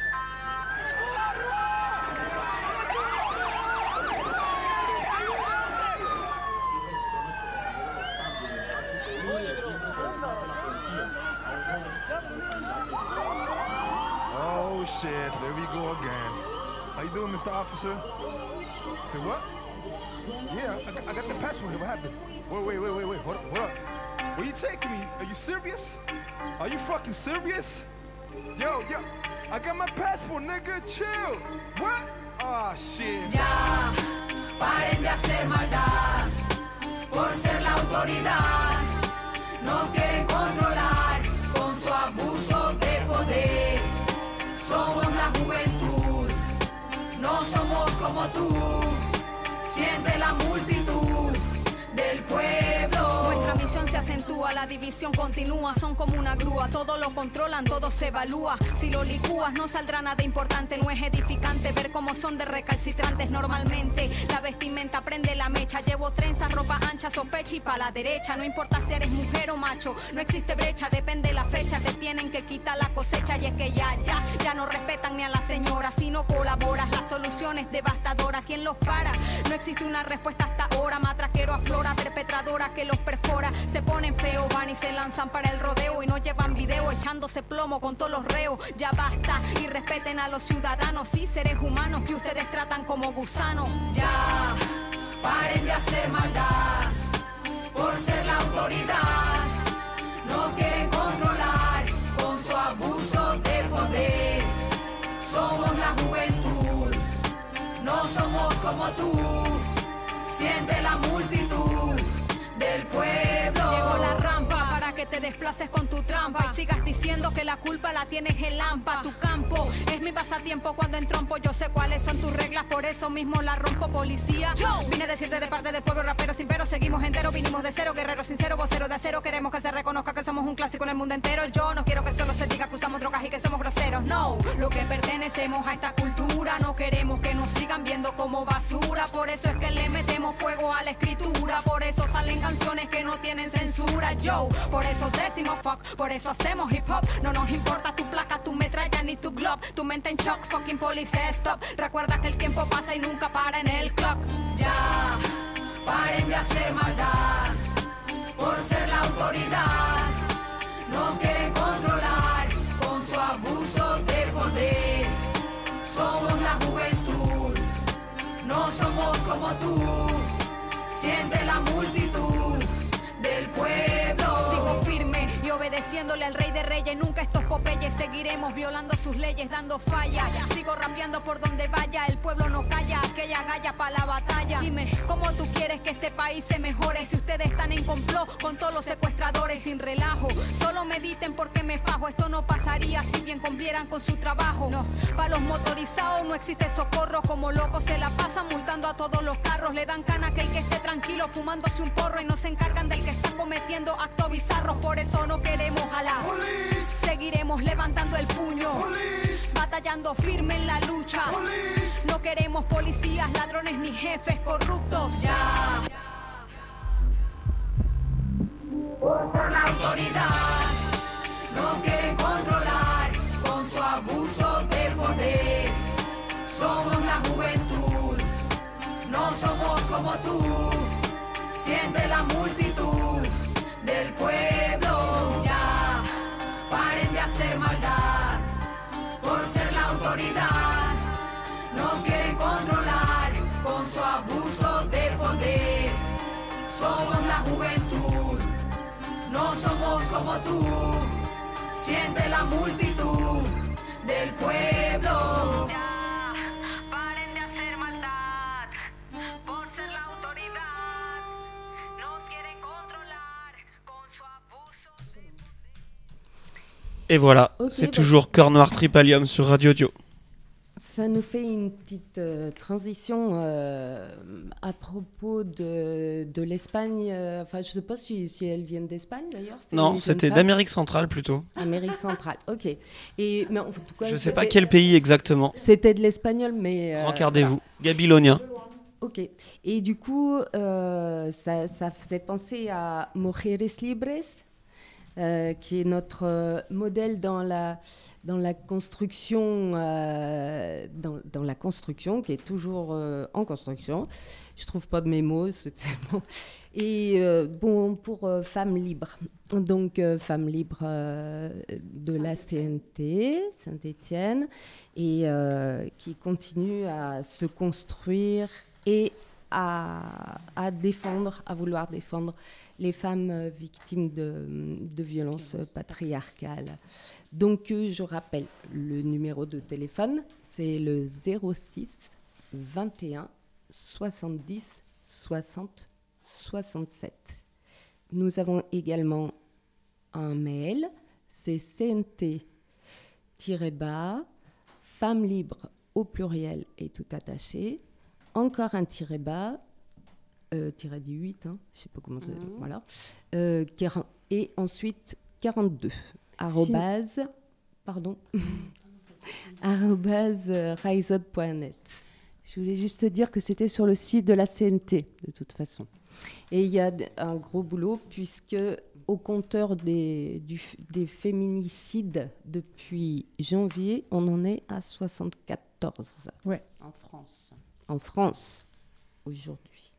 Oh shit, there we go again. How you doing, Mister Officer? Say what? Yeah, I, got- I got the passport here. What happened? Wait, wait, wait, wait, wait. Hold up, hold up. Where you taking me? Are you serious? Are you fucking serious? Yo, yo, I got my passport, nigga. Chill. What? Ah, shit. Ya, paren de hacer maldad por ser la autoridad. Nos quieren controlar con su abuso de poder. Somos la juventud, no somos como tú. Siente la multitud del pueblo. Nuestra misión se hace acentúa, la división continúa, son como una grúa, todo lo controlan, todo se evalúa. Si lo licúas no saldrá nada importante, no es edificante ver cómo son de recalcitrantes normalmente. La vestimenta prende la mecha, llevo trenzas, ropa ancha, sospecha y pa' la derecha. No importa si eres mujer o macho, no existe brecha, depende la fecha, te tienen que quitar la cosecha. Y es que ya, ya, ya no respetan ni a la señora, si no colaboras, la solución es devastadora. ¿Quién los para? No existe una respuesta hasta ahora, matraquero aflora, perpetradora que los perfora. Se ponen feo, van y se lanzan para el rodeo y no llevan video echándose plomo con todos los reos. Ya basta y respeten a los ciudadanos y seres humanos que ustedes tratan como gusanos. Ya, paren de hacer maldad por ser la autoridad. Nos quieren controlar con su abuso de poder. Somos la juventud, no somos como tú. Siente la multitud del pueblo. Llegó la rampa para que te desplaces con tu trampa y sigas diciendo que la culpa la tienes el lampa. Tu campo es mi pasatiempo cuando entrompo. Yo sé cuáles son tus reglas, por eso mismo la rompo, policía. Yo vine a decirte de parte del pueblo rapero sin pero, seguimos enteros, vinimos de cero, guerreros sinceros, voceros de acero. Queremos que se reconozca que somos un clásico en el mundo entero. Yo no quiero que solo se diga que usamos drogas y que somos groseros. No, lo que pertenecemos a esta cultura, no queremos que nos sigan viendo como basura. Por eso es que le metemos fuego a la escritura, por eso salen canciones que no tienen censura. Yo, por eso decimos fuck, por eso hacemos hip hop. No nos importa tu placa, tu metralla ni tu glob, tu mente en shock, fucking police stop. Recuerda que el tiempo pasa y nunca para en el clock. Ya, paren de hacer maldad por ser la autoridad. Nos quieren controlar con su abuso de poder. Somos la juventud, no somos como tú. Siente la multitud del pueblo. Sigo firme y obedeciéndole al rey de reyes. Nunca estos popeyes seguiremos violando sus leyes, dando falla. Sigo rapeando por donde vaya, el pueblo no calla, aquella galla pa' la batalla. Dime, ¿cómo tú quieres que este país se mejore si ustedes están en complot con todos los secuestradores sin relajo? Solo mediten porque me fajo, esto no pasaría si bien cumplieran con su trabajo. No, pa' los motorizados no existe socorro, como locos se la pasan multando a todos los carros. Le dan cana a aquel que esté tranquilo fumándose un porro y no se encargan del que está cometiendo actos bizarros. Por eso no queremos a la police. Seguiremos levantando el puño, police. Batallando firme en la lucha, police. No queremos policías, ladrones ni jefes corruptos. Ya, por ser la autoridad nos quieren controlar con su abuso de poder. Somos la juventud, no somos como tú. Siente la multitud del pueblo. Ya, paren de hacer maldad por ser la autoridad. Nos quieren controlar con su abuso de poder. Somos la juventud, no somos como tú. Siente la multitud del pueblo. Ya, paren de hacer maldad por ser la autoridad. Nos quieren controlar con su abuso de poder. Et voilà, Ok, c'est bah, toujours Cœur Noir Tripalium sur Radio Dio. Ça nous fait une petite euh, transition euh, à propos de, de l'Espagne. euh, Enfin, je ne sais pas si, si elles viennent d'Espagne d'ailleurs. ces Non, jeunes c'était femmes. d'Amérique centrale plutôt. Amérique centrale, ok. Et, mais en tout cas, Je sais pas c'était- quel pays exactement. C'était de l'espagnol, mais. euh, Regardez-vous, Gabilonia. Ok. Et du coup, euh, ça, ça faisait penser à Mujeres Libres, euh, qui est notre euh, modèle dans la, dans la construction, euh, dans, dans la construction, qui est toujours euh, en construction. Je trouve pas de mes mots, c'est tellement. Et euh, bon, pour euh, Femmes Libres. Donc, euh, Femmes Libres euh, de la C N T, Saint-Étienne, et euh, qui continue à se construire et à, à défendre, à vouloir défendre les femmes euh, victimes de, de violences euh, patriarcales. Donc, euh, je rappelle le numéro de téléphone, c'est le zéro six vingt et un soixante-dix soixante soixante-sept. Nous avons également un mail, c'est C N T-bas, Femmes Libres au pluriel et tout attaché, encore un tiret bas, euh, tiré du huit, hein, je ne sais pas comment c'est. Mmh. Voilà. Euh, et ensuite quarante-deux. Arrobase. Si. Pardon. arrobase riseup point net. Je voulais juste te dire que c'était sur le site de la C N T, de toute façon. Et il y a un gros boulot, puisque au compteur des, du, des féminicides depuis janvier, on en est à soixante-quatorze. Ouais. En France. En France, aujourd'hui.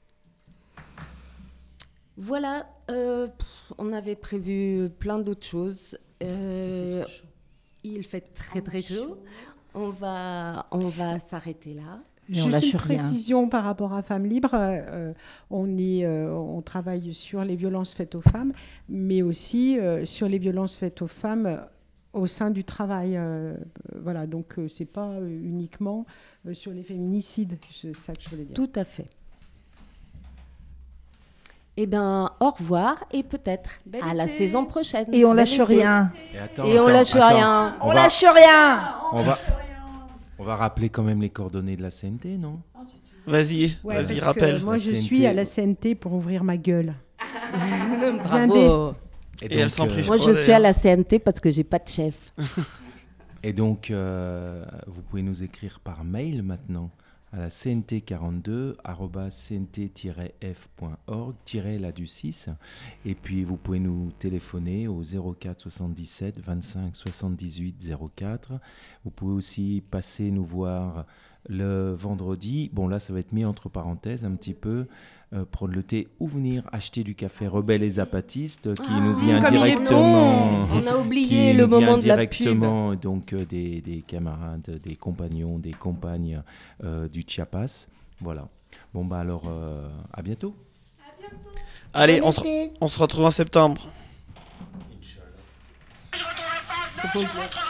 Voilà, euh, pff, on avait prévu plein d'autres choses. Euh, il fait très très chaud. On va, on va s'arrêter là. Juste on une précision rien. Par rapport à Femmes Libres, euh, on, est, euh, on travaille sur les violences faites aux femmes, mais aussi euh, sur les violences faites aux femmes euh, au sein du travail. Euh, voilà, donc euh, c'est pas euh, uniquement euh, sur les féminicides, c'est ça que je voulais dire. Tout à fait. Eh bien, au revoir et peut-être Belle à été. La saison prochaine. Et on lâche Belle rien. Et, attends, et on attends, lâche attends. rien. On, on va, lâche rien. On va, on va rappeler quand même les coordonnées de la C N T, non ? Vas-y, ouais, vas-y, rappelle. Moi, la je C N T. suis à la C N T pour ouvrir ma gueule. Bravo. Et, et donc, elle s'en prive. Moi, je suis à la C N T parce que j'ai pas de chef. Et donc, euh, vous pouvez nous écrire par mail maintenant à la C N T quarante-deux arobase c n t tiret f point org, tiret là du six. Et puis, vous pouvez nous téléphoner au zéro quatre soixante-dix-sept vingt-cinq soixante-dix-huit zéro quatre. Vous pouvez aussi passer nous voir le vendredi. Bon, là, ça va être mis entre parenthèses un petit peu. Euh, prendre le thé ou venir acheter du café Rebelle et Zapatistes qui ah, nous vient directement. On a oublié le moment de la pub. Donc euh, des, des camarades, des compagnons, des compagnes euh, du Chiapas. Voilà. Bon bah alors euh, à bientôt. À bientôt. Allez, on se, on se retrouve en septembre. Inch'Allah.